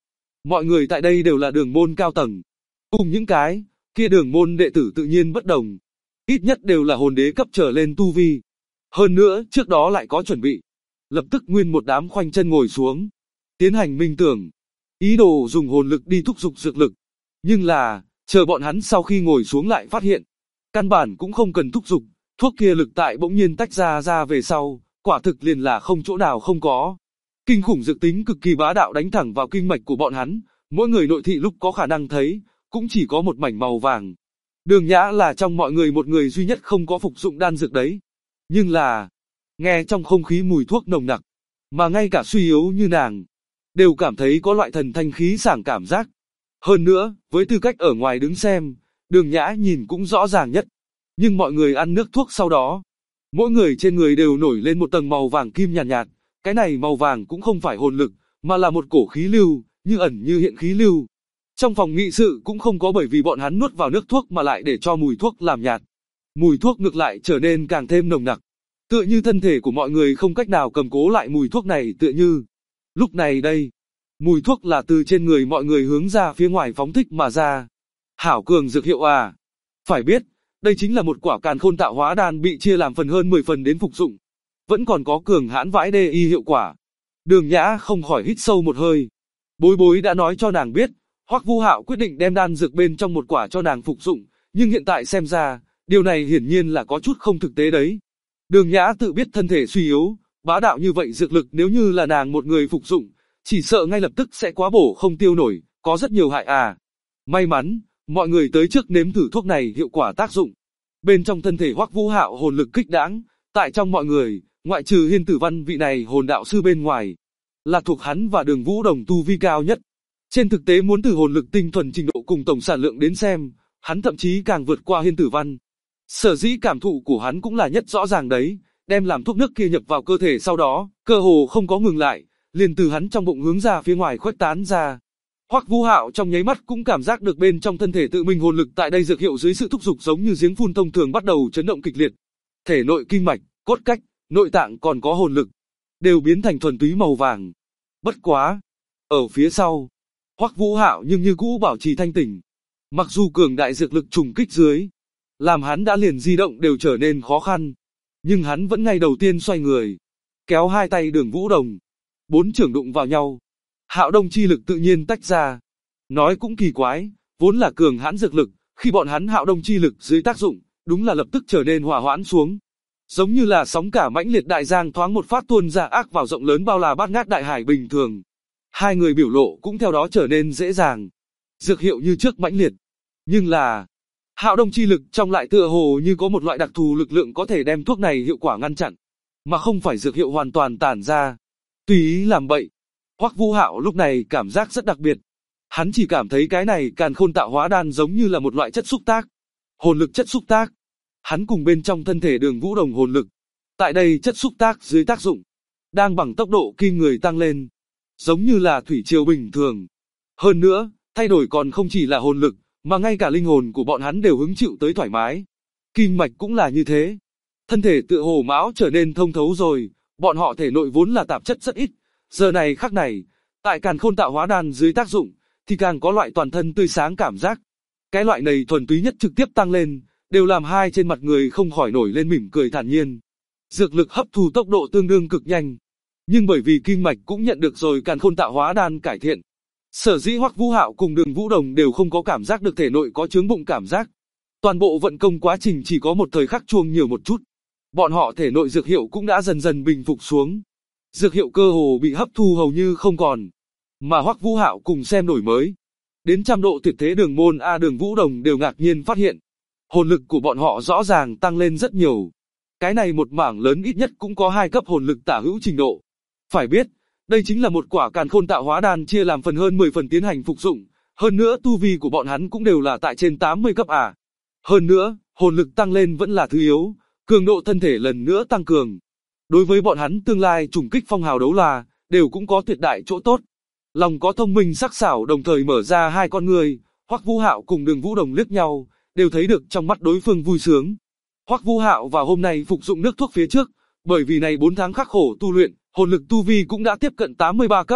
Speaker 2: Mọi người tại đây đều là đường môn cao tầng. Cùng những cái kia đường môn đệ tử tự nhiên bất đồng. Ít nhất đều là hồn đế cấp trở lên tu vi. Hơn nữa, trước đó lại có chuẩn bị. Lập tức nguyên một đám khoanh chân ngồi xuống. Tiến hành minh tưởng. Ý đồ dùng hồn lực đi thúc giục dược lực. Nhưng là, chờ bọn hắn sau khi ngồi xuống lại phát hiện. Căn bản cũng không cần thúc giục. Thuốc kia lực tại bỗng nhiên tách ra về sau. Quả thực liền là không chỗ nào không có. Kinh khủng dược tính cực kỳ bá đạo đánh thẳng vào kinh mạch của bọn hắn. Mỗi người nội thị lúc có khả năng thấy, cũng chỉ có một mảnh màu vàng. Đường Nhã là trong mọi người một người duy nhất không có phục dụng đan dược đấy. Nhưng là, nghe trong không khí mùi thuốc nồng nặc, mà ngay cả suy yếu như nàng, đều cảm thấy có loại thần thanh khí sảng cảm giác. Hơn nữa, với tư cách ở ngoài đứng xem, Đường Nhã nhìn cũng rõ ràng nhất. Nhưng mọi người ăn nước thuốc sau đó, mỗi người trên người đều nổi lên một tầng màu vàng kim nhạt nhạt. Cái này màu vàng cũng không phải hồn lực, mà là một cổ khí lưu, như ẩn như hiện khí lưu. Trong phòng nghị sự cũng không có bởi vì bọn hắn nuốt vào nước thuốc mà lại để cho mùi thuốc làm nhạt. Mùi thuốc ngược lại trở nên càng thêm nồng nặc. Tựa như thân thể của mọi người không cách nào cầm cố lại mùi thuốc này tựa như. Lúc này đây, mùi thuốc là từ trên người mọi người hướng ra phía ngoài phóng thích mà ra. Hảo cường dược hiệu à. Phải biết, đây chính là một quả càn khôn tạo hóa đan bị chia làm phần hơn 10 phần đến phục dụng. Vẫn còn có cường hãn vãi đê y hiệu quả. Đường Nhã không khỏi hít sâu một hơi. Bối bối đã nói cho nàng biết, Hoắc Vu Hạo quyết định đem đan dược bên trong một quả cho nàng phục dụng, nhưng hiện tại xem ra, điều này hiển nhiên là có chút không thực tế đấy. Đường Nhã tự biết thân thể suy yếu, bá đạo như vậy dược lực nếu như là nàng một người phục dụng, chỉ sợ ngay lập tức sẽ quá bổ không tiêu nổi, có rất nhiều hại à. May mắn, mọi người tới trước nếm thử thuốc này hiệu quả tác dụng. Bên trong thân thể Hoắc Vu Hạo hồn lực kích đãng, tại trong mọi người, ngoại trừ Hiên Tử Văn vị này hồn đạo sư bên ngoài, là thuộc hắn và Đường Vũ Đồng tu vi cao nhất. Trên thực tế muốn từ hồn lực tinh thuần trình độ cùng tổng sản lượng đến xem, hắn thậm chí càng vượt qua Hiên Tử Văn. Sở dĩ cảm thụ của hắn cũng là nhất rõ ràng đấy, đem làm thuốc nước kia nhập vào cơ thể sau đó, cơ hồ không có ngừng lại, liền từ hắn trong bụng hướng ra phía ngoài khuếch tán ra. Hoắc Vu Hạo trong nháy mắt cũng cảm giác được bên trong thân thể tự mình hồn lực tại đây dược hiệu dưới sự thúc giục giống như giếng phun thông thường bắt đầu chấn động kịch liệt. Thể nội kinh mạch, cốt cách, nội tạng còn có hồn lực, đều biến thành thuần túy màu vàng. Bất quá, ở phía sau, Hoắc Vu Hạo nhưng như cũ bảo trì thanh tỉnh. Mặc dù cường đại dược lực trùng kích dưới, làm hắn đã liền di động đều trở nên khó khăn, nhưng hắn vẫn ngay đầu tiên xoay người, kéo hai tay Đường Vũ Đồng, bốn trưởng đụng vào nhau. Hạo Đông chi lực tự nhiên tách ra. Nói cũng kỳ quái, vốn là cường hãn dược lực, khi bọn hắn Hạo Đông chi lực dưới tác dụng, đúng là lập tức trở nên hòa hoãn xuống. Giống như là sóng cả mãnh liệt đại giang thoáng một phát tuôn ra ác vào rộng lớn bao la bát ngát đại hải bình thường. Hai người biểu lộ cũng theo đó trở nên dễ dàng. Dược hiệu như trước mãnh liệt. Nhưng là, Hạo Đông chi lực trong lại tựa hồ như có một loại đặc thù lực lượng có thể đem thuốc này hiệu quả ngăn chặn, mà không phải dược hiệu hoàn toàn tản ra. Tùy ý làm bậy. Hoắc Vu Hạo lúc này cảm giác rất đặc biệt. Hắn chỉ cảm thấy cái này càn khôn tạo hóa đan giống như là một loại chất xúc tác. Hồn lực chất xúc tác. Hắn cùng bên trong thân thể Đường Vũ Đồng hồn lực. Tại đây chất xúc tác dưới tác dụng, đang bằng tốc độ kinh người tăng lên. Giống như là thủy triều bình thường. Hơn nữa, thay đổi còn không chỉ là hồn lực, mà ngay cả linh hồn của bọn hắn đều hứng chịu tới thoải mái. Kinh mạch cũng là như thế. Thân thể tựa hồ máu trở nên thông thấu rồi, bọn họ thể nội vốn là tạp chất rất ít. Giờ này khắc này, tại càn khôn tạo hóa đan dưới tác dụng, thì càng có loại toàn thân tươi sáng cảm giác. Cái loại này thuần túy nhất trực tiếp tăng lên, đều làm hai trên mặt người không khỏi nổi lên mỉm cười thản nhiên. Dược lực hấp thu tốc độ tương đương cực nhanh. Nhưng bởi vì kinh mạch cũng nhận được rồi càn khôn tạo hóa đan cải thiện. Sở dĩ Hoắc Vu Hạo cùng Đường Vũ Đồng đều không có cảm giác được thể nội có chướng bụng cảm giác. Toàn bộ vận công quá trình chỉ có một thời khắc chuông nhiều một chút. Bọn họ thể nội dược hiệu cũng đã dần dần bình phục xuống. Dược hiệu cơ hồ bị hấp thu hầu như không còn. Mà Hoắc Vu Hạo cùng xem đổi mới. Đến trăm độ tuyệt thế Đường Môn Đường Vũ Đồng đều ngạc nhiên phát hiện. Hồn lực của bọn họ rõ ràng tăng lên rất nhiều. Cái này một mảng lớn ít nhất cũng có 2 cấp hồn lực tả hữu trình độ. Phải biết, đây chính là một quả càn khôn tạo hóa đan chia làm phần hơn 10 phần tiến hành phục dụng. Hơn nữa tu vi của bọn hắn cũng đều là tại trên 80 cấp à. Hơn nữa, hồn lực tăng lên vẫn là thứ yếu. Cường độ thân thể lần nữa tăng cường. Đối với bọn hắn tương lai trùng kích phong hào đấu la, đều cũng có tuyệt đại chỗ tốt. Lòng có thông minh sắc sảo đồng thời mở ra hai con người, Hoắc Vu Hạo cùng Đường Vũ Đồng liếc nhau, đều thấy được trong mắt đối phương vui sướng. Hoắc Vu Hạo vào hôm nay phục dụng nước thuốc phía trước, bởi vì này 4 tháng khắc khổ tu luyện, hồn lực tu vi cũng đã tiếp cận 83 cấp,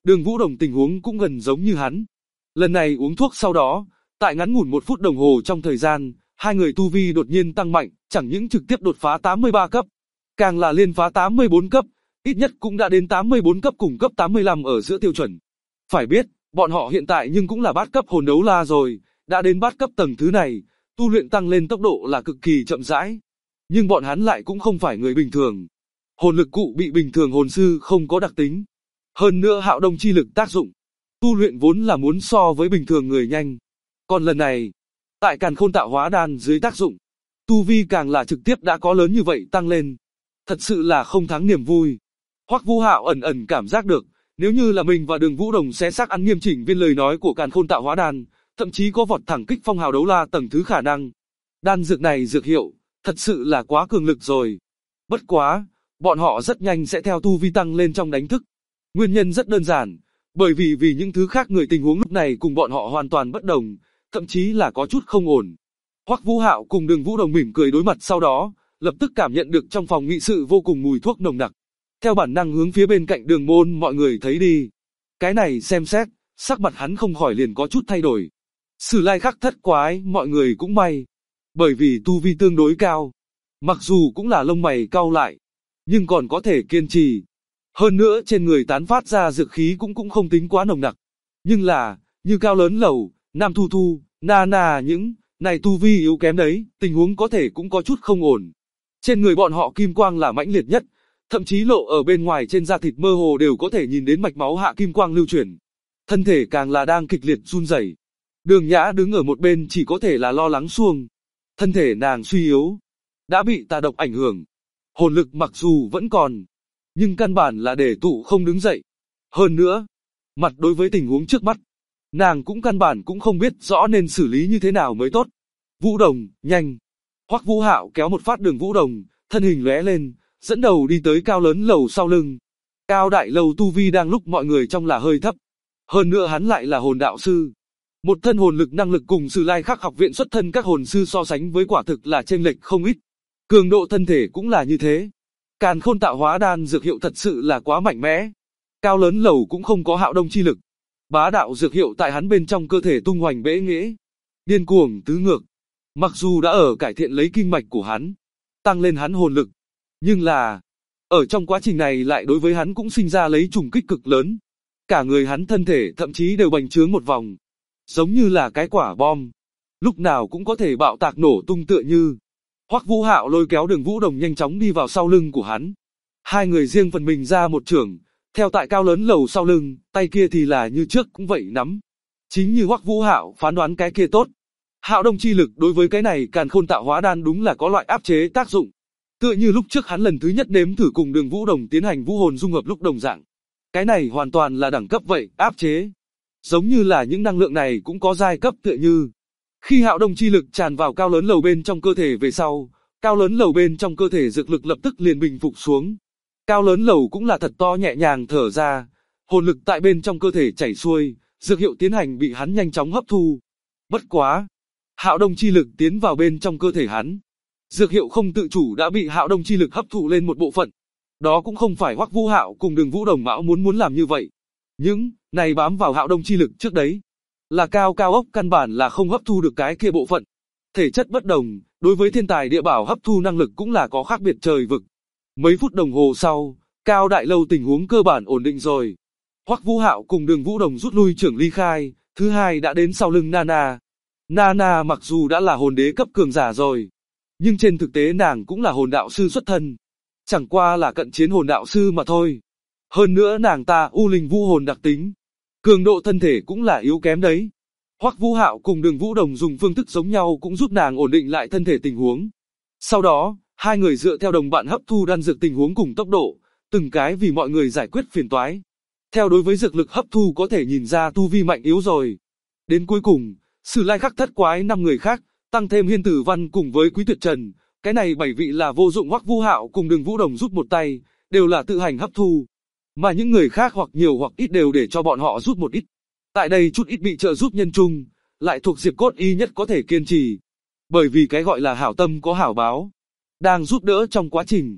Speaker 2: Đường Vũ Đồng tình huống cũng gần giống như hắn. Lần này uống thuốc sau đó, tại ngắn ngủn 1 phút đồng hồ trong thời gian, hai người tu vi đột nhiên tăng mạnh, chẳng những trực tiếp đột phá 83 cấp, càng là liên phá 84 cấp, ít nhất cũng đã đến 84 cấp cùng cấp 85 ở giữa tiêu chuẩn. Phải biết, bọn họ hiện tại nhưng cũng là bát cấp hồn đấu la rồi, đã đến bát cấp tầng thứ này, tu luyện tăng lên tốc độ là cực kỳ chậm rãi. Nhưng bọn hắn lại cũng không phải người bình thường. Hồn lực cụ bị bình thường hồn sư không có đặc tính. Hơn nữa hạo đông chi lực tác dụng, tu luyện vốn là muốn so với bình thường người nhanh. Còn lần này, tại càn khôn tạo hóa đan dưới tác dụng, tu vi càng là trực tiếp đã có lớn như vậy tăng lên. Thật sự là không thắng niềm vui. Hoắc Vũ Hạo ẩn ẩn cảm giác được, nếu như là mình và Đường Vũ Đồng xé xác ăn nghiêm chỉnh viên lời nói của càn khôn tạo hóa đan, thậm chí có vọt thẳng kích phong hào đấu la tầng thứ khả năng. Đan dược này dược hiệu, thật sự là quá cường lực rồi. Bất quá, bọn họ rất nhanh sẽ theo tu vi tăng lên trong đánh thức. Nguyên nhân rất đơn giản, bởi vì những thứ khác người tình huống lúc này cùng bọn họ hoàn toàn bất đồng, thậm chí là có chút không ổn. Hoắc Vũ Hạo cùng Đường Vũ Đồng mỉm cười đối mặt sau đó, lập tức cảm nhận được trong phòng nghị sự vô cùng mùi thuốc nồng nặc. Theo bản năng hướng phía bên cạnh Đường Môn mọi người thấy đi. Cái này xem xét, sắc mặt hắn không khỏi liền có chút thay đổi. Sử lai khắc thất quái mọi người cũng may, bởi vì tu vi tương đối cao. Mặc dù cũng là lông mày cau lại, nhưng còn có thể kiên trì. Hơn nữa trên người tán phát ra dược khí cũng không tính quá nồng nặc. Nhưng là, như Cao Lớn Lầu, Nam Thu Thu, Na những này tu vi yếu kém đấy, tình huống có thể cũng có chút không ổn. Trên người bọn họ kim quang là mãnh liệt nhất, thậm chí lộ ở bên ngoài trên da thịt mơ hồ đều có thể nhìn đến mạch máu hạ kim quang lưu chuyển. Thân thể càng là đang kịch liệt run rẩy. Đường Nhã đứng ở một bên chỉ có thể là lo lắng xuông. Thân thể nàng suy yếu, đã bị tà độc ảnh hưởng. Hồn lực mặc dù vẫn còn, nhưng căn bản là để tụ không đứng dậy. Hơn nữa, mặt đối với tình huống trước mắt, nàng cũng căn bản cũng không biết rõ nên xử lý như thế nào mới tốt. Vũ Đồng, nhanh! Hoắc Vũ Hạo kéo một phát Đường Vũ Đồng, thân hình lóe lên, dẫn đầu đi tới Cao Lớn Lầu sau lưng. Cao Đại Lầu tu vi đang lúc mọi người trong là hơi thấp. Hơn nữa hắn lại là hồn đạo sư. Một thân hồn lực năng lực cùng Sử Lai Khắc học viện xuất thân các hồn sư so sánh với quả thực là chênh lệch không ít. Cường độ thân thể cũng là như thế. Càn khôn tạo hóa đan dược hiệu thật sự là quá mạnh mẽ. Cao Lớn Lầu cũng không có hạo đông chi lực. Bá đạo dược hiệu tại hắn bên trong cơ thể tung hoành bẽ nghễ, điên cuồng tứ ngược. Mặc dù đã ở cải thiện lấy kinh mạch của hắn, tăng lên hắn hồn lực, nhưng là ở trong quá trình này lại đối với hắn cũng sinh ra lấy trùng kích cực lớn. Cả người hắn thân thể thậm chí đều bành trướng một vòng, giống như là cái quả bom, lúc nào cũng có thể bạo tạc nổ tung tựa như. Hoắc Vũ Hạo lôi kéo Đường Vũ Đồng nhanh chóng đi vào sau lưng của hắn. Hai người riêng phần mình ra một chưởng, theo tại Cao Lớn Lầu sau lưng, tay kia thì là như trước cũng vậy nắm. Chính như Hoắc Vũ Hạo phán đoán cái kia tốt. Hạo đông chi lực đối với cái này càn khôn tạo hóa đan đúng là có loại áp chế tác dụng. Tựa như lúc trước hắn lần thứ nhất nếm thử cùng Đường Vũ Đồng tiến hành vũ hồn dung hợp lúc đồng dạng. Cái này hoàn toàn là đẳng cấp vậy, áp chế. Giống như là những năng lượng này cũng có giai cấp tựa như. Khi hạo đông chi lực tràn vào Cao Lớn Lầu bên trong cơ thể về sau, Cao Lớn Lầu bên trong cơ thể dược lực lập tức liền bình phục xuống. Cao Lớn Lầu cũng là thật to nhẹ nhàng thở ra, hồn lực tại bên trong cơ thể chảy xuôi, dược hiệu tiến hành bị hắn nhanh chóng hấp thu. Bất quá, hạo đông chi lực tiến vào bên trong cơ thể hắn, dược hiệu không tự chủ đã bị hạo đông chi lực hấp thụ lên một bộ phận. Đó cũng không phải Hoắc Vũ Hạo cùng Đường Vũ Đồng Mão muốn làm như vậy. Những này bám vào hạo đông chi lực trước đấy, là cao ốc căn bản là không hấp thu được cái kia bộ phận. Thể chất bất đồng, đối với thiên tài địa bảo hấp thu năng lực cũng là có khác biệt trời vực. Mấy phút đồng hồ sau, Cao Đại Lâu tình huống cơ bản ổn định rồi. Hoắc Vũ Hạo cùng Đường Vũ Đồng rút lui trưởng ly khai, thứ hai đã đến sau lưng Nana. Nana mặc dù đã là hồn đế cấp cường giả rồi, nhưng trên thực tế nàng cũng là hồn đạo sư xuất thân. Chẳng qua là cận chiến hồn đạo sư mà thôi. Hơn nữa nàng ta u linh vũ hồn đặc tính, cường độ thân thể cũng là yếu kém đấy. Hoắc Vũ Hạo cùng Đường Vũ Đồng dùng phương thức giống nhau cũng giúp nàng ổn định lại thân thể tình huống. Sau đó, hai người dựa theo đồng bạn hấp thu đan dược tình huống cùng tốc độ, từng cái vì mọi người giải quyết phiền toái. Theo đối với dược lực hấp thu có thể nhìn ra tu vi mạnh yếu rồi. Đến cuối cùng, Sử Lai Khắc thất quái 5 người khác, tăng thêm Hiên Tử Văn cùng với Quý Tuyệt Trần, cái này 7 vị là vô dụng. Hoắc Vũ Hạo cùng Đường Vũ Đồng giúp một tay, đều là tự hành hấp thu. Mà những người khác hoặc nhiều hoặc ít đều để cho bọn họ giúp một ít. Tại đây chút ít bị trợ giúp nhân chung, lại thuộc Diệp Cốt Y nhất có thể kiên trì. Bởi vì cái gọi là hảo tâm có hảo báo, đang giúp đỡ trong quá trình.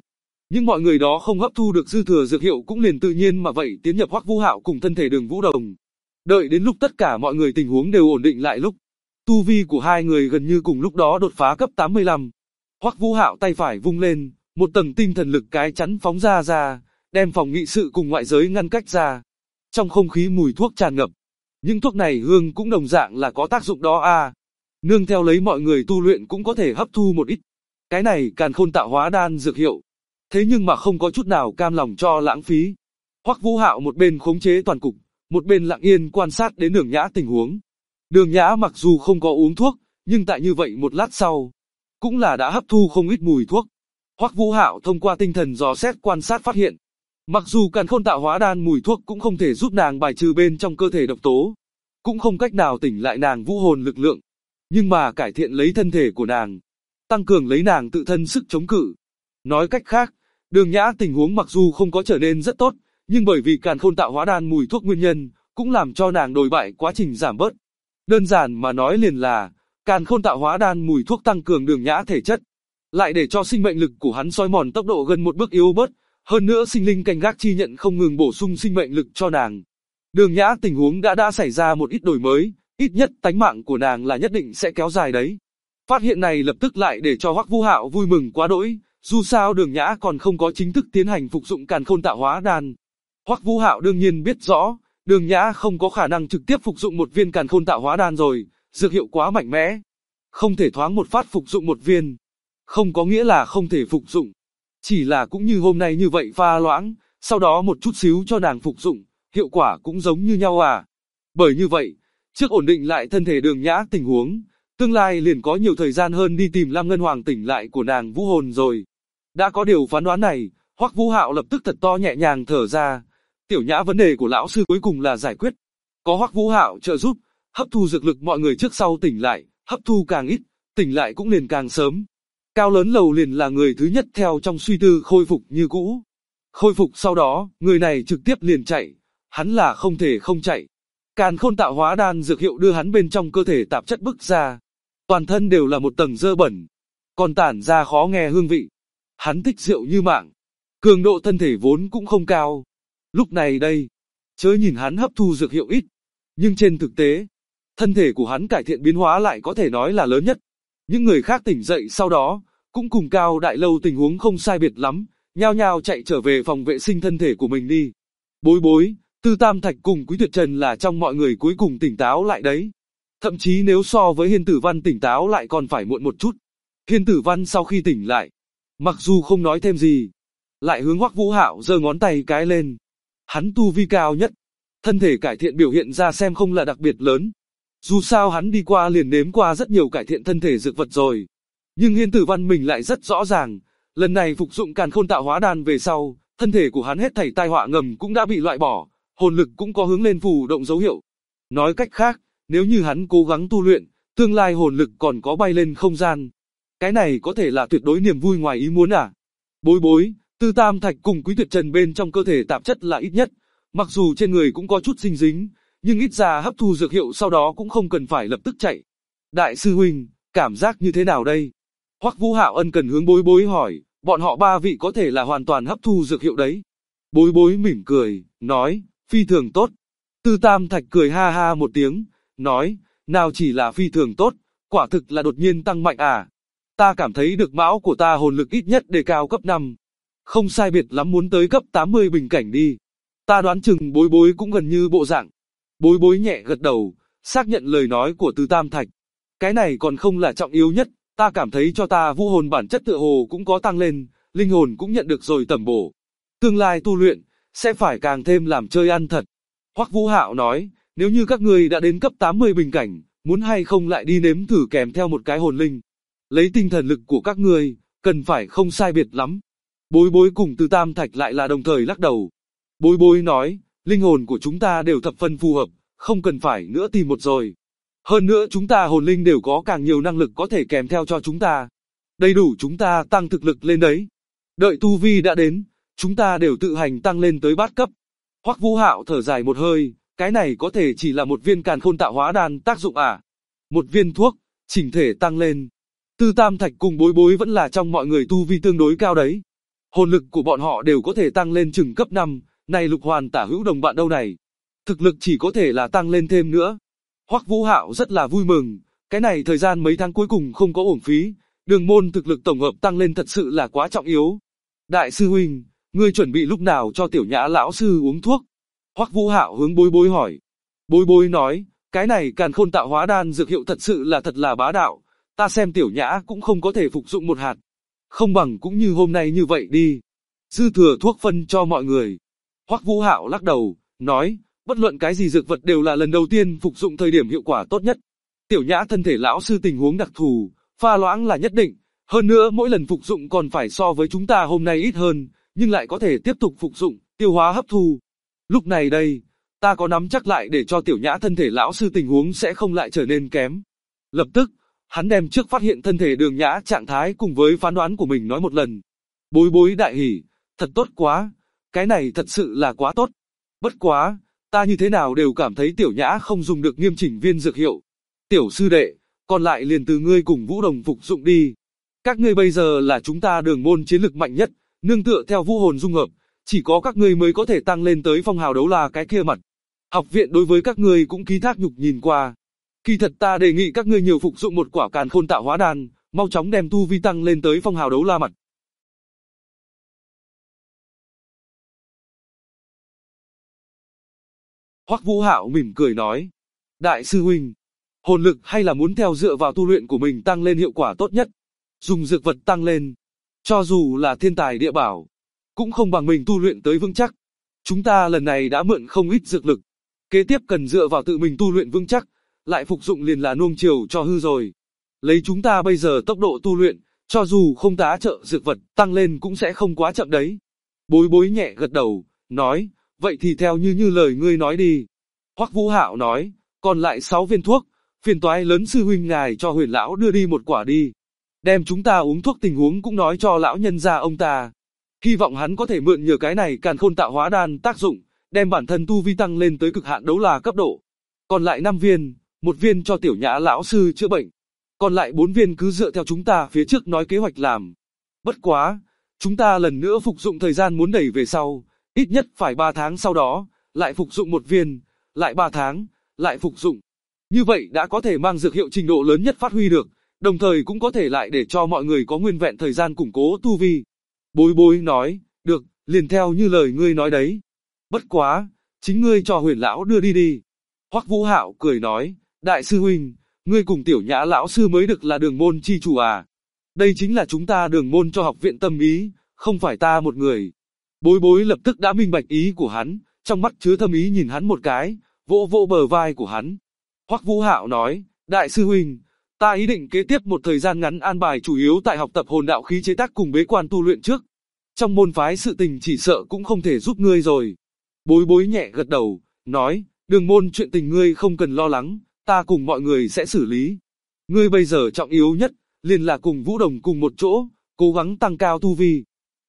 Speaker 2: Nhưng mọi người đó không hấp thu được dư thừa dược hiệu cũng liền tự nhiên mà vậy tiến nhập Hoắc Vũ Hạo cùng thân thể Đường Vũ Đồng. Đợi đến lúc tất cả mọi người tình huống đều ổn định lại lúc, tu vi của hai người gần như cùng lúc đó đột phá cấp 85. Hoắc Vũ Hạo tay phải vung lên, một tầng tinh thần lực cái chắn phóng ra, đem phòng nghị sự cùng ngoại giới ngăn cách ra. Trong không khí mùi thuốc tràn ngập. Những thuốc này hương cũng đồng dạng là có tác dụng đó à. Nương theo lấy mọi người tu luyện cũng có thể hấp thu một ít. Cái này Càn Khôn Tạo Hóa Đan dược hiệu. Thế nhưng mà không có chút nào cam lòng cho lãng phí. Hoắc Vũ Hạo một bên khống chế toàn cục, một bên lặng yên quan sát đến Đường Nhã tình huống. Đường Nhã mặc dù không có uống thuốc, nhưng tại như vậy một lát sau, cũng là đã hấp thu không ít mùi thuốc. Hoắc Vũ Hạo thông qua tinh thần dò xét quan sát phát hiện, mặc dù Càn Khôn Tạo Hóa Đan mùi thuốc cũng không thể giúp nàng bài trừ bên trong cơ thể độc tố, cũng không cách nào tỉnh lại nàng vũ hồn lực lượng, nhưng mà cải thiện lấy thân thể của nàng, tăng cường lấy nàng tự thân sức chống cự. Nói cách khác, Đường Nhã tình huống mặc dù không có trở nên rất tốt, nhưng bởi vì Càn Khôn Tạo Hóa Đan mùi thuốc nguyên nhân, cũng làm cho nàng đồi bại quá trình giảm bớt. Đơn giản mà nói liền là, Càn Khôn Tạo Hóa Đan mùi thuốc tăng cường Đường Nhã thể chất, lại để cho sinh mệnh lực của hắn sói mòn tốc độ gần một bước yếu bớt, hơn nữa sinh linh canh gác chi nhận không ngừng bổ sung sinh mệnh lực cho nàng. Đường Nhã tình huống đã xảy ra một ít đổi mới, ít nhất tánh mạng của nàng là nhất định sẽ kéo dài đấy. Phát hiện này lập tức lại để cho Hoắc Vũ Hạo vui mừng quá đỗi, dù sao Đường Nhã còn không có chính thức tiến hành phục dụng Càn Khôn Tạo Hóa Đan. Hoắc Vũ Hạo đương nhiên biết rõ, Đường Nhã không có khả năng trực tiếp phục dụng một viên Càn Khôn Tạo Hóa Đan rồi, dược hiệu quá mạnh mẽ, không thể thoáng một phát phục dụng một viên, không có nghĩa là không thể phục dụng, chỉ là cũng như hôm nay như vậy pha loãng, sau đó một chút xíu cho nàng phục dụng, hiệu quả cũng giống như nhau à. Bởi như vậy, trước ổn định lại thân thể Đường Nhã tình huống, tương lai liền có nhiều thời gian hơn đi tìm Lam Ngân Hoàng tỉnh lại của nàng vũ hồn rồi. Đã có điều phán đoán này, Hoắc Vũ Hạo lập tức thật to nhẹ nhàng thở ra. Tiểu Nhã vấn đề của lão sư cuối cùng là giải quyết. Có Hoắc Vũ Hạo trợ giúp, hấp thu dược lực mọi người trước sau tỉnh lại, hấp thu càng ít, tỉnh lại cũng liền càng sớm. Cao Lớn Lầu liền là người thứ nhất theo trong suy tư khôi phục như cũ. Khôi phục sau đó, người này trực tiếp liền chạy, hắn là không thể không chạy. Càn Khôn Tạo Hóa Đan dược hiệu đưa hắn bên trong cơ thể tạp chất bức ra. Toàn thân đều là một tầng dơ bẩn, còn tản ra khó nghe hương vị. Hắn thích rượu như mạng, cường độ thân thể vốn cũng không cao. Lúc này đây, chớ nhìn hắn hấp thu dược hiệu ít, nhưng trên thực tế, thân thể của hắn cải thiện biến hóa lại có thể nói là lớn nhất. Những người khác tỉnh dậy sau đó, cũng cùng Cao Đại Lâu tình huống không sai biệt lắm, nhao nhao chạy trở về phòng vệ sinh thân thể của mình đi. Bối Bối, Tư Tam Thạch cùng Quý Tuyệt Trần là trong mọi người cuối cùng tỉnh táo lại đấy. Thậm chí nếu so với Hiên Tử Văn tỉnh táo lại còn phải muộn một chút. Hiên Tử Văn sau khi tỉnh lại, mặc dù không nói thêm gì, lại hướng Hoắc Vũ Hạo giơ ngón tay cái lên. Hắn tu vi cao nhất, thân thể cải thiện biểu hiện ra xem không là đặc biệt lớn. Dù sao hắn đi qua liền nếm qua rất nhiều cải thiện thân thể dược vật rồi. Nhưng Hiên Tử Văn mình lại rất rõ ràng, lần này phục dụng Càn Khôn Tạo Hóa Đan về sau, thân thể của hắn hết thảy tai họa ngầm cũng đã bị loại bỏ, hồn lực cũng có hướng lên phù động dấu hiệu. Nói cách khác, nếu như hắn cố gắng tu luyện, tương lai hồn lực còn có bay lên không gian. Cái này có thể là tuyệt đối niềm vui ngoài ý muốn à. Bối Bối, Tư Tam Thạch cùng Quý Tuyệt Trần bên trong cơ thể tạp chất là ít nhất, mặc dù trên người cũng có chút dinh dính, nhưng ít ra hấp thu dược hiệu sau đó cũng không cần phải lập tức chạy. Đại sư huynh, cảm giác như thế nào đây? Hoắc Vũ Hạo ân cần hướng Bối Bối hỏi, bọn họ ba vị có thể là hoàn toàn hấp thu dược hiệu đấy. Bối Bối mỉm cười, nói, phi thường tốt. Tư Tam Thạch cười ha ha một tiếng, nói, nào chỉ là phi thường tốt, quả thực là đột nhiên tăng mạnh à. Ta cảm thấy được mão của ta hồn lực ít nhất đề cao cấp 5. Không sai biệt lắm muốn tới cấp 80 bình cảnh đi. Ta đoán chừng Bối Bối cũng gần như bộ dạng. Bối Bối nhẹ gật đầu, xác nhận lời nói của Tư Tam Thạch. Cái này còn không là trọng yếu nhất, ta cảm thấy cho ta vũ hồn bản chất tựa hồ cũng có tăng lên, linh hồn cũng nhận được rồi tẩm bổ. Tương lai tu luyện, sẽ phải càng thêm làm chơi ăn thật. Hoắc Vũ Hạo nói, nếu như các ngươi đã đến cấp 80 bình cảnh, muốn hay không lại đi nếm thử kèm theo một cái hồn linh. Lấy tinh thần lực của các ngươi, cần phải không sai biệt lắm. Bối Bối cùng Tư Tam Thạch lại là đồng thời lắc đầu. Bối Bối nói, linh hồn của chúng ta đều thập phần phù hợp, không cần phải nữa tìm một rồi. Hơn nữa chúng ta hồn linh đều có càng nhiều năng lực có thể kèm theo cho chúng ta. Đầy đủ chúng ta tăng thực lực lên đấy. Đợi tu vi đã đến, chúng ta đều tự hành tăng lên tới bát cấp. Hoắc Vũ Hạo thở dài một hơi, cái này có thể chỉ là một viên Càn Khôn Tạo Hóa Đan tác dụng à? Một viên thuốc, chỉnh thể tăng lên. Tư Tam Thạch cùng Bối Bối vẫn là trong mọi người tu vi tương đối cao đấy. Hồn lực của bọn họ đều có thể tăng lên chừng cấp 5, này Lục Hoàn tả hữu đồng bạn đâu này. Thực lực chỉ có thể là tăng lên thêm nữa. Hoắc Vũ Hạo rất là vui mừng, cái này thời gian mấy tháng cuối cùng không có uổng phí, đường môn thực lực tổng hợp tăng lên thật sự là quá trọng yếu. Đại sư huynh, ngươi chuẩn bị lúc nào cho Tiểu Nhã lão sư uống thuốc? Hoắc Vũ Hạo hướng Bối Bối hỏi. Bối Bối nói, cái này Càn Khôn Tạo Hóa Đan dược hiệu thật sự là bá đạo, ta xem Tiểu Nhã cũng không có thể phục dụng một hạt. Không bằng cũng như hôm nay như vậy đi. Dư thừa thuốc phân cho mọi người. Hoắc Vũ Hạo lắc đầu, nói, bất luận cái gì dược vật đều là lần đầu tiên phục dụng thời điểm hiệu quả tốt nhất. Tiểu Nhã thân thể lão sư tình huống đặc thù, pha loãng là nhất định, hơn nữa mỗi lần phục dụng còn phải so với chúng ta hôm nay ít hơn, nhưng lại có thể tiếp tục phục dụng, tiêu hóa hấp thu. Lúc này đây, ta có nắm chắc lại để cho Tiểu Nhã thân thể lão sư tình huống sẽ không lại trở nên kém. Lập tức, hắn đem trước phát hiện thân thể Đường Nhã trạng thái cùng với phán đoán của mình nói một lần. Bối Bối đại hỉ, thật tốt quá, cái này thật sự là quá tốt. Bất quá, ta như thế nào đều cảm thấy Tiểu Nhã không dùng được nghiêm chỉnh viên dược hiệu. Tiểu sư đệ, còn lại liền từ ngươi cùng Vũ Đồng phục dụng đi. Các ngươi bây giờ là chúng ta Đường môn chiến lực mạnh nhất, nương tựa theo vũ hồn dung hợp, chỉ có các ngươi mới có thể tăng lên tới phong hào đấu la cái kia mặt. Học viện đối với các ngươi cũng ký thác nhục nhìn qua. Kỳ thật ta đề nghị các ngươi nhiều phục dụng một quả Càn Khôn Tạo Hóa Đan, mau chóng đem tu vi tăng lên tới phong hào đấu la mặt. Hoắc Vũ Hạo mỉm cười nói, đại sư huynh, hồn lực hay là muốn theo dựa vào tu luyện của mình tăng lên hiệu quả tốt nhất. Dùng dược vật tăng lên, cho dù là thiên tài địa bảo, cũng không bằng mình tu luyện tới vững chắc. Chúng ta lần này đã mượn không ít dược lực, kế tiếp cần dựa vào tự mình tu luyện vững chắc, lại phục dụng liền là nuông chiều cho hư rồi. Lấy chúng ta bây giờ tốc độ tu luyện, cho dù không tá trợ dược vật, tăng lên cũng sẽ không quá chậm đấy. Bối Bối nhẹ gật đầu, nói, vậy thì theo như lời ngươi nói đi. Hoắc Vũ Hạo nói, còn lại 6 viên thuốc, phiền toái lớn sư huynh ngài cho Huyền lão đưa đi một quả đi. Đem chúng ta uống thuốc tình huống cũng nói cho lão nhân gia ông ta. Hy vọng hắn có thể mượn nhờ cái này Càn Khôn Tạo Hóa Đan tác dụng, đem bản thân tu vi tăng lên tới cực hạn đấu la cấp độ. Còn lại 5 viên, một viên cho Tiểu Nhã lão sư chữa bệnh. Còn lại 4 viên cứ dựa theo chúng ta phía trước nói kế hoạch làm. Bất quá, chúng ta lần nữa phục dụng thời gian muốn đẩy về sau, ít nhất phải 3 tháng sau đó, lại phục dụng một viên, lại 3 tháng, lại phục dụng. Như vậy đã có thể mang dược hiệu trình độ lớn nhất phát huy được, đồng thời cũng có thể lại để cho mọi người có nguyên vẹn thời gian củng cố tu vi. Bối Bối nói, được, liền theo như lời ngươi nói đấy. Bất quá, chính ngươi cho Huyền lão đưa đi đi. Hoắc Vũ Hạo cười nói, đại sư huynh, ngươi cùng Tiểu Nhã lão sư mới được là Đường môn chi chủ à. Đây chính là chúng ta Đường môn cho học viện tâm ý, không phải ta một người. Bối Bối lập tức đã minh bạch ý của hắn, trong mắt chứa thâm ý nhìn hắn một cái, vỗ vỗ bờ vai của hắn. Hoắc Vũ Hạo nói, đại sư huynh, ta ý định kế tiếp một thời gian ngắn an bài chủ yếu tại học tập hồn đạo khí chế tác cùng bế quan tu luyện trước. Trong môn phái sự tình chỉ sợ cũng không thể giúp ngươi rồi. Bối Bối nhẹ gật đầu, nói, Đường môn chuyện tình ngươi không cần lo lắng, ta cùng mọi người sẽ xử lý. Ngươi bây giờ trọng yếu nhất, liền là cùng Vũ Đồng cùng một chỗ, cố gắng tăng cao tu vi.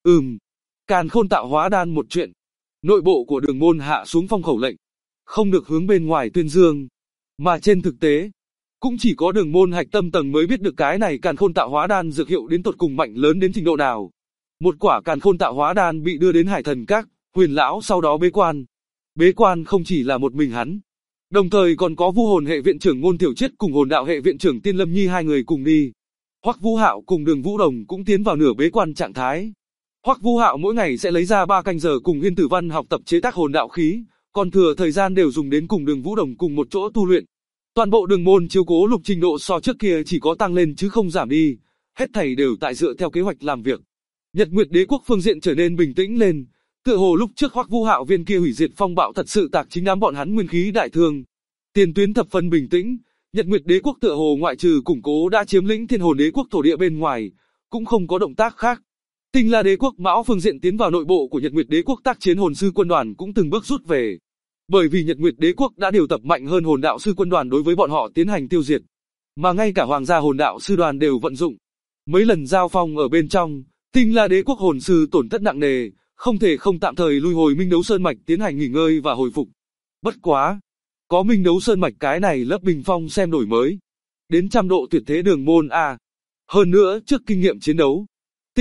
Speaker 2: Càn Khôn Tạo Hóa Đan một chuyện. Nội bộ của Đường môn hạ xuống phong khẩu lệnh, không được hướng bên ngoài tuyên dương. Mà trên thực tế, cũng chỉ có Đường môn hạch tâm tầng mới biết được cái này Càn Khôn Tạo Hóa Đan dược hiệu đến tột cùng mạnh lớn đến trình độ nào. Một quả Càn Khôn Tạo Hóa Đan bị đưa đến Hải Thần Các, Huyền lão sau đó bế quan. Bế quan không chỉ là một mình hắn, đồng thời còn có Vu hồn hệ viện trưởng Ngôn Tiểu Chiết cùng hồn đạo hệ viện trưởng Tiên Lâm Nhi hai người cùng đi. Hoắc Vũ Hạo cùng Đường Vũ Đồng cũng tiến vào nửa bế quan trạng thái. Hoắc Vũ Hạo mỗi ngày sẽ lấy ra 3 canh giờ cùng Yên Tử Văn học tập chế tác hồn đạo khí, còn thừa thời gian đều dùng đến cùng Đường Vũ Đồng cùng một chỗ tu luyện. Toàn bộ Đường môn chiếu cố Lục trình độ so trước kia chỉ có tăng lên chứ không giảm đi, hết thảy đều tại dựa theo kế hoạch làm việc. Nhật Nguyệt Đế quốc phương diện trở nên bình tĩnh lên, tựa hồ lúc trước Hoắc Vũ Hạo viên kia hủy diệt phong bạo thật sự tạc chính đám bọn hắn nguyên khí đại thương. Tiền tuyến thập phần bình tĩnh, Nhật Nguyệt Đế quốc tựa hồ ngoại trừ củng cố đã chiếm lĩnh Thiên Hồn Đế quốc thổ địa bên ngoài, cũng không có động tác khác. Tinh La Đế quốc Mão phương diện tiến vào nội bộ của Nhật Nguyệt Đế quốc tác chiến hồn sư quân đoàn cũng từng bước rút về. Bởi vì Nhật Nguyệt Đế quốc đã điều tập mạnh hơn hồn đạo sư quân đoàn đối với bọn họ tiến hành tiêu diệt, mà ngay cả hoàng gia hồn đạo sư đoàn đều vận dụng. Mấy lần giao phong ở bên trong, Tinh La Đế quốc hồn sư tổn thất nặng nề, không thể không tạm thời lui hồi Minh Đấu Sơn mạch tiến hành nghỉ ngơi và hồi phục. Bất quá, có Minh Đấu Sơn mạch cái này lớp bình phong xem đổi mới, đến 100 độ tuyệt thế Đường môn a. Hơn nữa, trước kinh nghiệm chiến đấu,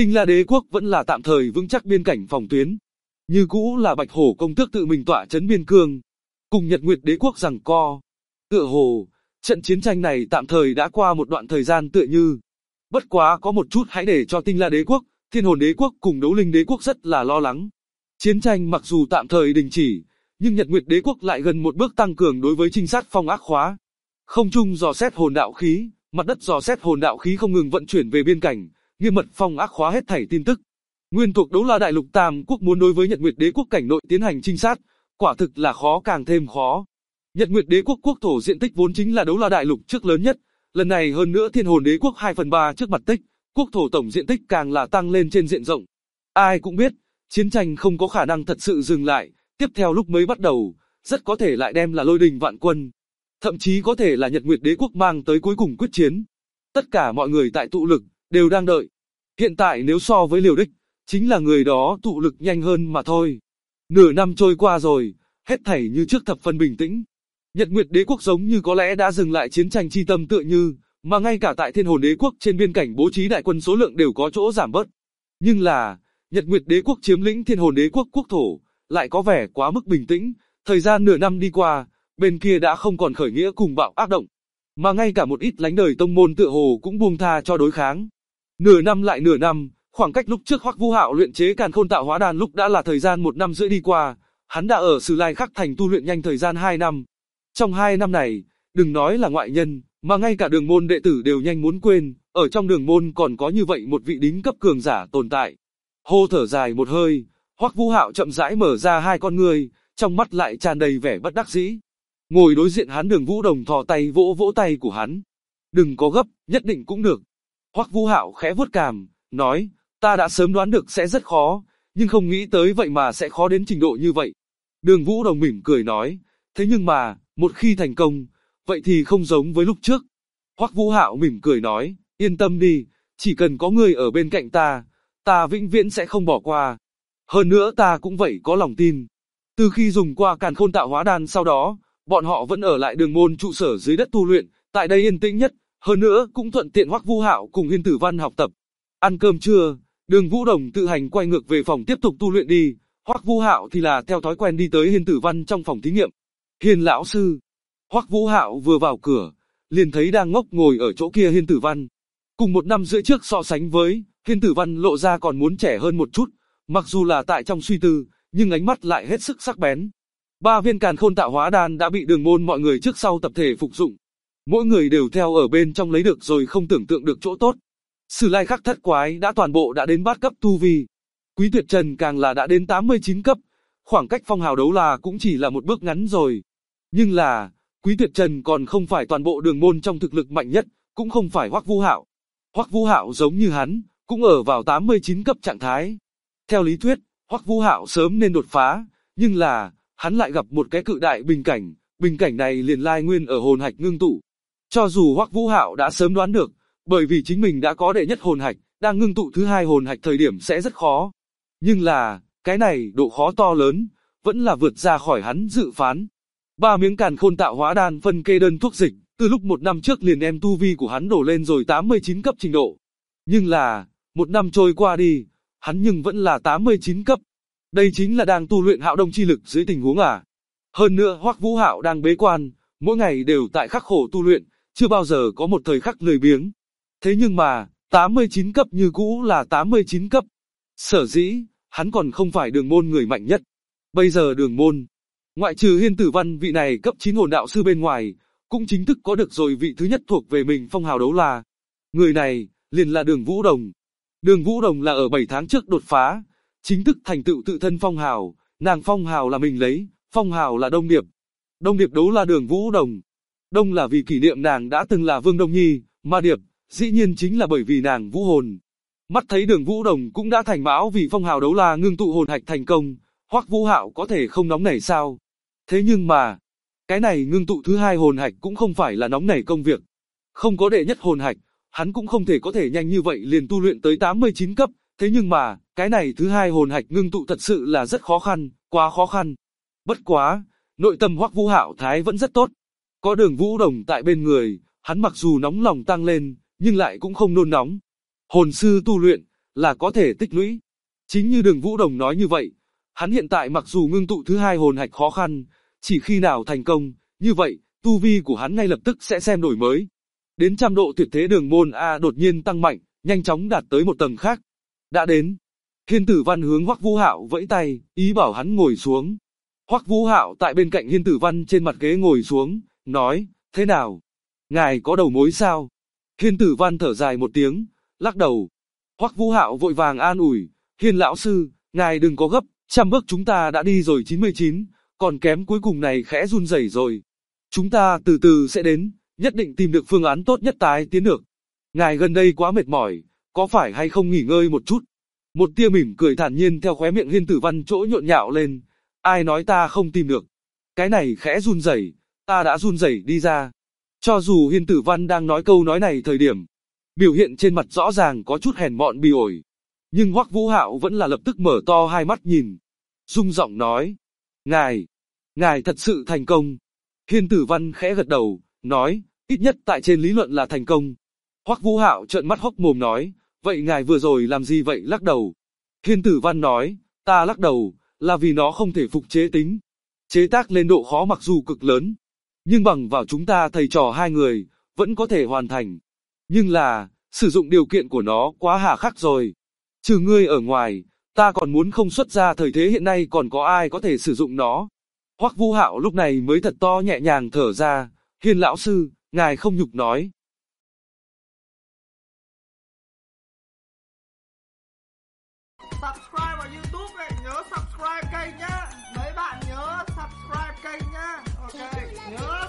Speaker 2: Tinh La Đế quốc vẫn là tạm thời vững chắc biên cảnh phòng tuyến. Như cũ là Bạch Hổ công tước tự mình tọa trấn biên cương, cùng Nhật Nguyệt Đế quốc giằng co. Tựa hồ, trận chiến tranh này tạm thời đã qua một đoạn thời gian tựa như. Bất quá có một chút hãy để cho Tinh La Đế quốc, Thiên Hồn Đế quốc cùng Đấu Linh Đế quốc rất là lo lắng. Chiến tranh mặc dù tạm thời đình chỉ, nhưng Nhật Nguyệt Đế quốc lại gần một bước tăng cường đối với trinh sát phong ác khóa. Không trung dò xét hồn đạo khí, mặt đất dò xét hồn đạo khí không ngừng vận chuyển về biên cảnh, nghiêm mật phong ác khóa hết thảy tin tức. Nguyên thuộc Đấu La Đại Lục Tam quốc muốn đối với Nhật Nguyệt Đế quốc cảnh nội tiến hành trinh sát, quả thực là khó càng thêm khó. Nhật Nguyệt Đế quốc quốc thổ diện tích vốn chính là Đấu La Đại Lục trước lớn nhất, lần này hơn nữa Thiên Hồn Đế quốc 2/3 trước mặt tích, quốc thổ tổng diện tích càng là tăng lên trên diện rộng. Ai cũng biết, chiến tranh không có khả năng thật sự dừng lại, tiếp theo lúc mới bắt đầu, rất có thể lại đem là lôi đình vạn quân. Thậm chí có thể là Nhật Nguyệt Đế quốc mang tới cuối cùng quyết chiến. Tất cả mọi người tại tụ lực, đều đang đợi. Hiện tại nếu so với liều đích, chính là người đó tụ lực nhanh hơn mà thôi. Nửa năm trôi qua rồi, hết thảy như trước thập phần bình tĩnh. Nhật Nguyệt Đế quốc giống như có lẽ đã dừng lại chiến tranh chi tâm tựa như, mà ngay cả tại Thiên Hồn Đế quốc trên biên cảnh bố trí đại quân số lượng đều có chỗ giảm bớt. Nhưng là, Nhật Nguyệt Đế quốc chiếm lĩnh Thiên Hồn Đế quốc quốc thổ, lại có vẻ quá mức bình tĩnh, thời gian nửa năm đi qua, bên kia đã không còn khởi nghĩa cùng bạo ác động, mà ngay cả một ít lánh đời tông môn tựa hồ cũng buông tha cho đối kháng. Nửa năm lại nửa năm, khoảng cách lúc trước Hoắc Vũ Hạo luyện chế Càn Khôn Tạo Hóa Đan lúc đã là thời gian 1 năm rưỡi đi qua, hắn đã ở Sử Lai Khắc thành tu luyện nhanh thời gian 2 năm. Trong 2 năm này, đừng nói là ngoại nhân, mà ngay cả đường môn đệ tử đều nhanh muốn quên, ở trong đường môn còn có như vậy một vị đính cấp cường giả tồn tại. Hô thở dài một hơi, Hoắc Vũ Hạo chậm rãi mở ra hai con ngươi, trong mắt lại tràn đầy vẻ bất đắc dĩ. Ngồi đối diện hắn Đường Vũ Đồng thò tay vỗ vỗ tay của hắn. Đừng có gấp, nhất định cũng được. Hoắc Vũ Hạo khẽ vuốt cằm, nói, ta đã sớm đoán được sẽ rất khó, nhưng không nghĩ tới vậy mà sẽ khó đến trình độ như vậy. Đường Vũ Đồng mỉm cười nói, thế nhưng mà, một khi thành công, vậy thì không giống với lúc trước. Hoắc Vũ Hạo mỉm cười nói, yên tâm đi, chỉ cần có người ở bên cạnh ta vĩnh viễn sẽ không bỏ qua. Hơn nữa ta cũng vậy có lòng tin. Từ khi dùng qua Càn Khôn Tạo Hóa Đan sau đó, bọn họ vẫn ở lại đường môn trụ sở dưới đất tu luyện, tại đây yên tĩnh nhất, hơn nữa cũng thuận tiện Hoắc Vũ Hạo cùng Hiên Tử Văn học tập. Ăn cơm trưa, Đường Vũ Đồng tự hành quay ngược về phòng tiếp tục tu luyện đi, Hoắc Vũ Hạo thì là theo thói quen đi tới Hiên Tử Văn trong phòng thí nghiệm. Hiên lão sư. Hoắc Vũ Hạo vừa vào cửa, liền thấy đang ngốc ngồi ở chỗ kia Hiên Tử Văn. Cùng 1 năm rưỡi trước so sánh với, Hiên Tử Văn lộ ra còn muốn trẻ hơn một chút, mặc dù là tại trong suy tư, nhưng ánh mắt lại hết sức sắc bén. 3 viên Càn Khôn Tạo Hóa Đan đã bị đường môn mọi người trước sau tập thể phục dụng. Mỗi người đều theo ở bên trong lấy được rồi không tưởng tượng được chỗ tốt. Sử Lai Khắc thất quái đã toàn bộ đã đến bát cấp tu vi. Quý Tuyệt Trần càng là đã đến 89 cấp, khoảng cách phong hào đấu la cũng chỉ là một bước ngắn rồi. Nhưng là, Quý Tuyệt Trần còn không phải toàn bộ đường môn trong thực lực mạnh nhất, cũng không phải Hoắc Vũ Hạo. Hoắc Vũ Hạo giống như hắn, cũng ở vào 89 cấp trạng thái. Theo lý thuyết, Hoắc Vũ Hạo sớm nên đột phá, nhưng là, hắn lại gặp một cái cự đại bình cảnh này liền lai nguyên ở hồn hạch ngưng tụ. Cho dù Hoắc Vũ Hạo đã sớm đoán được, bởi vì chính mình đã có đệ nhất hồn hạch, đang ngưng tụ thứ hai hồn hạch thời điểm sẽ rất khó. Nhưng là, cái này độ khó to lớn, vẫn là vượt ra khỏi hắn dự phán. 3 miếng Càn Khôn Tạo Hóa Đan phân kê đơn thuốc dịch, từ lúc 1 năm trước liền đem tu vi của hắn đổ lên rồi 89 cấp trình độ. Nhưng là, 1 năm trôi qua đi, hắn nhưng vẫn là 89 cấp. Đây chính là đang tu luyện Hạo Đông chi lực dưới tình huống à. Hơn nữa Hoắc Vũ Hạo đang bế quan, mỗi ngày đều tại khắc khổ tu luyện, chưa bao giờ có một thời khắc lười biếng. Thế nhưng mà, 89 cấp như cũ là 89 cấp. Sở dĩ, hắn còn không phải đường môn người mạnh nhất. Bây giờ đường môn, ngoại trừ Hiên Tử Văn vị này cấp 9 hồn đạo sư bên ngoài, cũng chính thức có được rồi vị thứ nhất thuộc về mình phong hào đấu la. Người này, liền là Đường Vũ Đồng. Đường Vũ Đồng là ở 7 tháng trước đột phá, chính thức thành tựu tự thân phong hào, nàng phong hào là mình lấy, phong hào là Đông Điệp. Đông Điệp đấu là Đường Vũ Đồng. Đông là vì kỷ niệm nàng đã từng là Vương Đông Nhi, mà Điệp, dĩ nhiên chính là bởi vì nàng vũ hồn. Mắt thấy Đường Vũ Đồng cũng đã thành mão vì phong hào đấu la ngưng tụ hồn hạch thành công, Hoắc Vũ Hạo có thể không nóng nảy sao? Thế nhưng mà, cái này ngưng tụ thứ hai hồn hạch cũng không phải là nóng nảy công việc. Không có đệ nhất hồn hạch, hắn cũng không thể có thể nhanh như vậy liền tu luyện tới 89 cấp, thế nhưng mà, cái này thứ hai hồn hạch ngưng tụ thật sự là rất khó khăn, quá khó khăn. Bất quá, nội tâm Hoắc Vũ Hạo thái vẫn rất tốt. Có Đường Vũ Đồng tại bên người, hắn mặc dù nóng lòng tăng lên, nhưng lại cũng không nôn nóng. Hồn sư tu luyện, là có thể tích lũy. Chính như Đường Vũ Đồng nói như vậy, hắn hiện tại mặc dù ngưng tụ thứ hai hồn hạch khó khăn, chỉ khi nào thành công, như vậy, tu vi của hắn ngay lập tức sẽ xem đổi mới. Đến trăm độ tuyệt thế đường môn A đột nhiên tăng mạnh, nhanh chóng đạt tới một tầng khác. Đã đến. Hiên Tử Văn hướng Hoắc Vũ Hạo vẫy tay, ý bảo hắn ngồi xuống. Hoắc Vũ Hạo tại bên cạnh Hiên Tử Văn trên mặt ghế ngồi xuống, nói, thế nào? Ngài có đầu mối sao? Hiên Tử Văn thở dài một tiếng, lắc đầu. Hoắc Vũ Hạo vội vàng an ủi, Hiên lão sư, ngài đừng có gấp, 100 bước chúng ta đã đi rồi 99, còn kém cuối cùng này khẽ run rẩy rồi. Chúng ta từ từ sẽ đến, nhất định tìm được phương án tốt nhất tái tiến được. Ngài gần đây quá mệt mỏi, có phải hay không nghỉ ngơi một chút? Một tia mỉm cười thản nhiên theo khóe miệng Hiên Tử Văn chỗ nhộn nhạo lên. Ai nói ta không tìm được? Cái này khẽ run rẩy, ta đã run rẩy đi ra. Cho dù Hiên Tử Văn đang nói câu nói này thời điểm, biểu hiện trên mặt rõ ràng có chút hèn mọn bỉ ổi. Nhưng Hoắc Vũ Hạo vẫn là lập tức mở to hai mắt nhìn. Rung giọng nói. Ngài thật sự thành công. Hiên Tử Văn khẽ gật đầu, nói, ít nhất tại trên lý luận là thành công. Hoắc Vũ Hạo trợn mắt hốc mồm nói, vậy ngài vừa rồi làm gì vậy lắc đầu? Hiên Tử Văn nói, ta lắc đầu, là vì nó không thể phục chế tính. Chế tác lên độ khó mặc dù cực lớn, nhưng bằng vào chúng ta thầy trò hai người, vẫn có thể hoàn thành. Nhưng là, sử dụng điều kiện của nó quá hà khắc rồi. Trừ ngươi ở ngoài, ta còn muốn không xuất ra thời thế hiện nay còn có ai có thể sử dụng nó. Hoắc Vũ Hạo lúc này mới thật to nhẹ nhàng thở ra, Hiên lão sư, ngài không nhục nói.
Speaker 1: Subscribe vào YouTube này, nhớ subscribe kênh nhá. Mấy bạn nhớ subscribe kênh nhá. Ok, nhớ.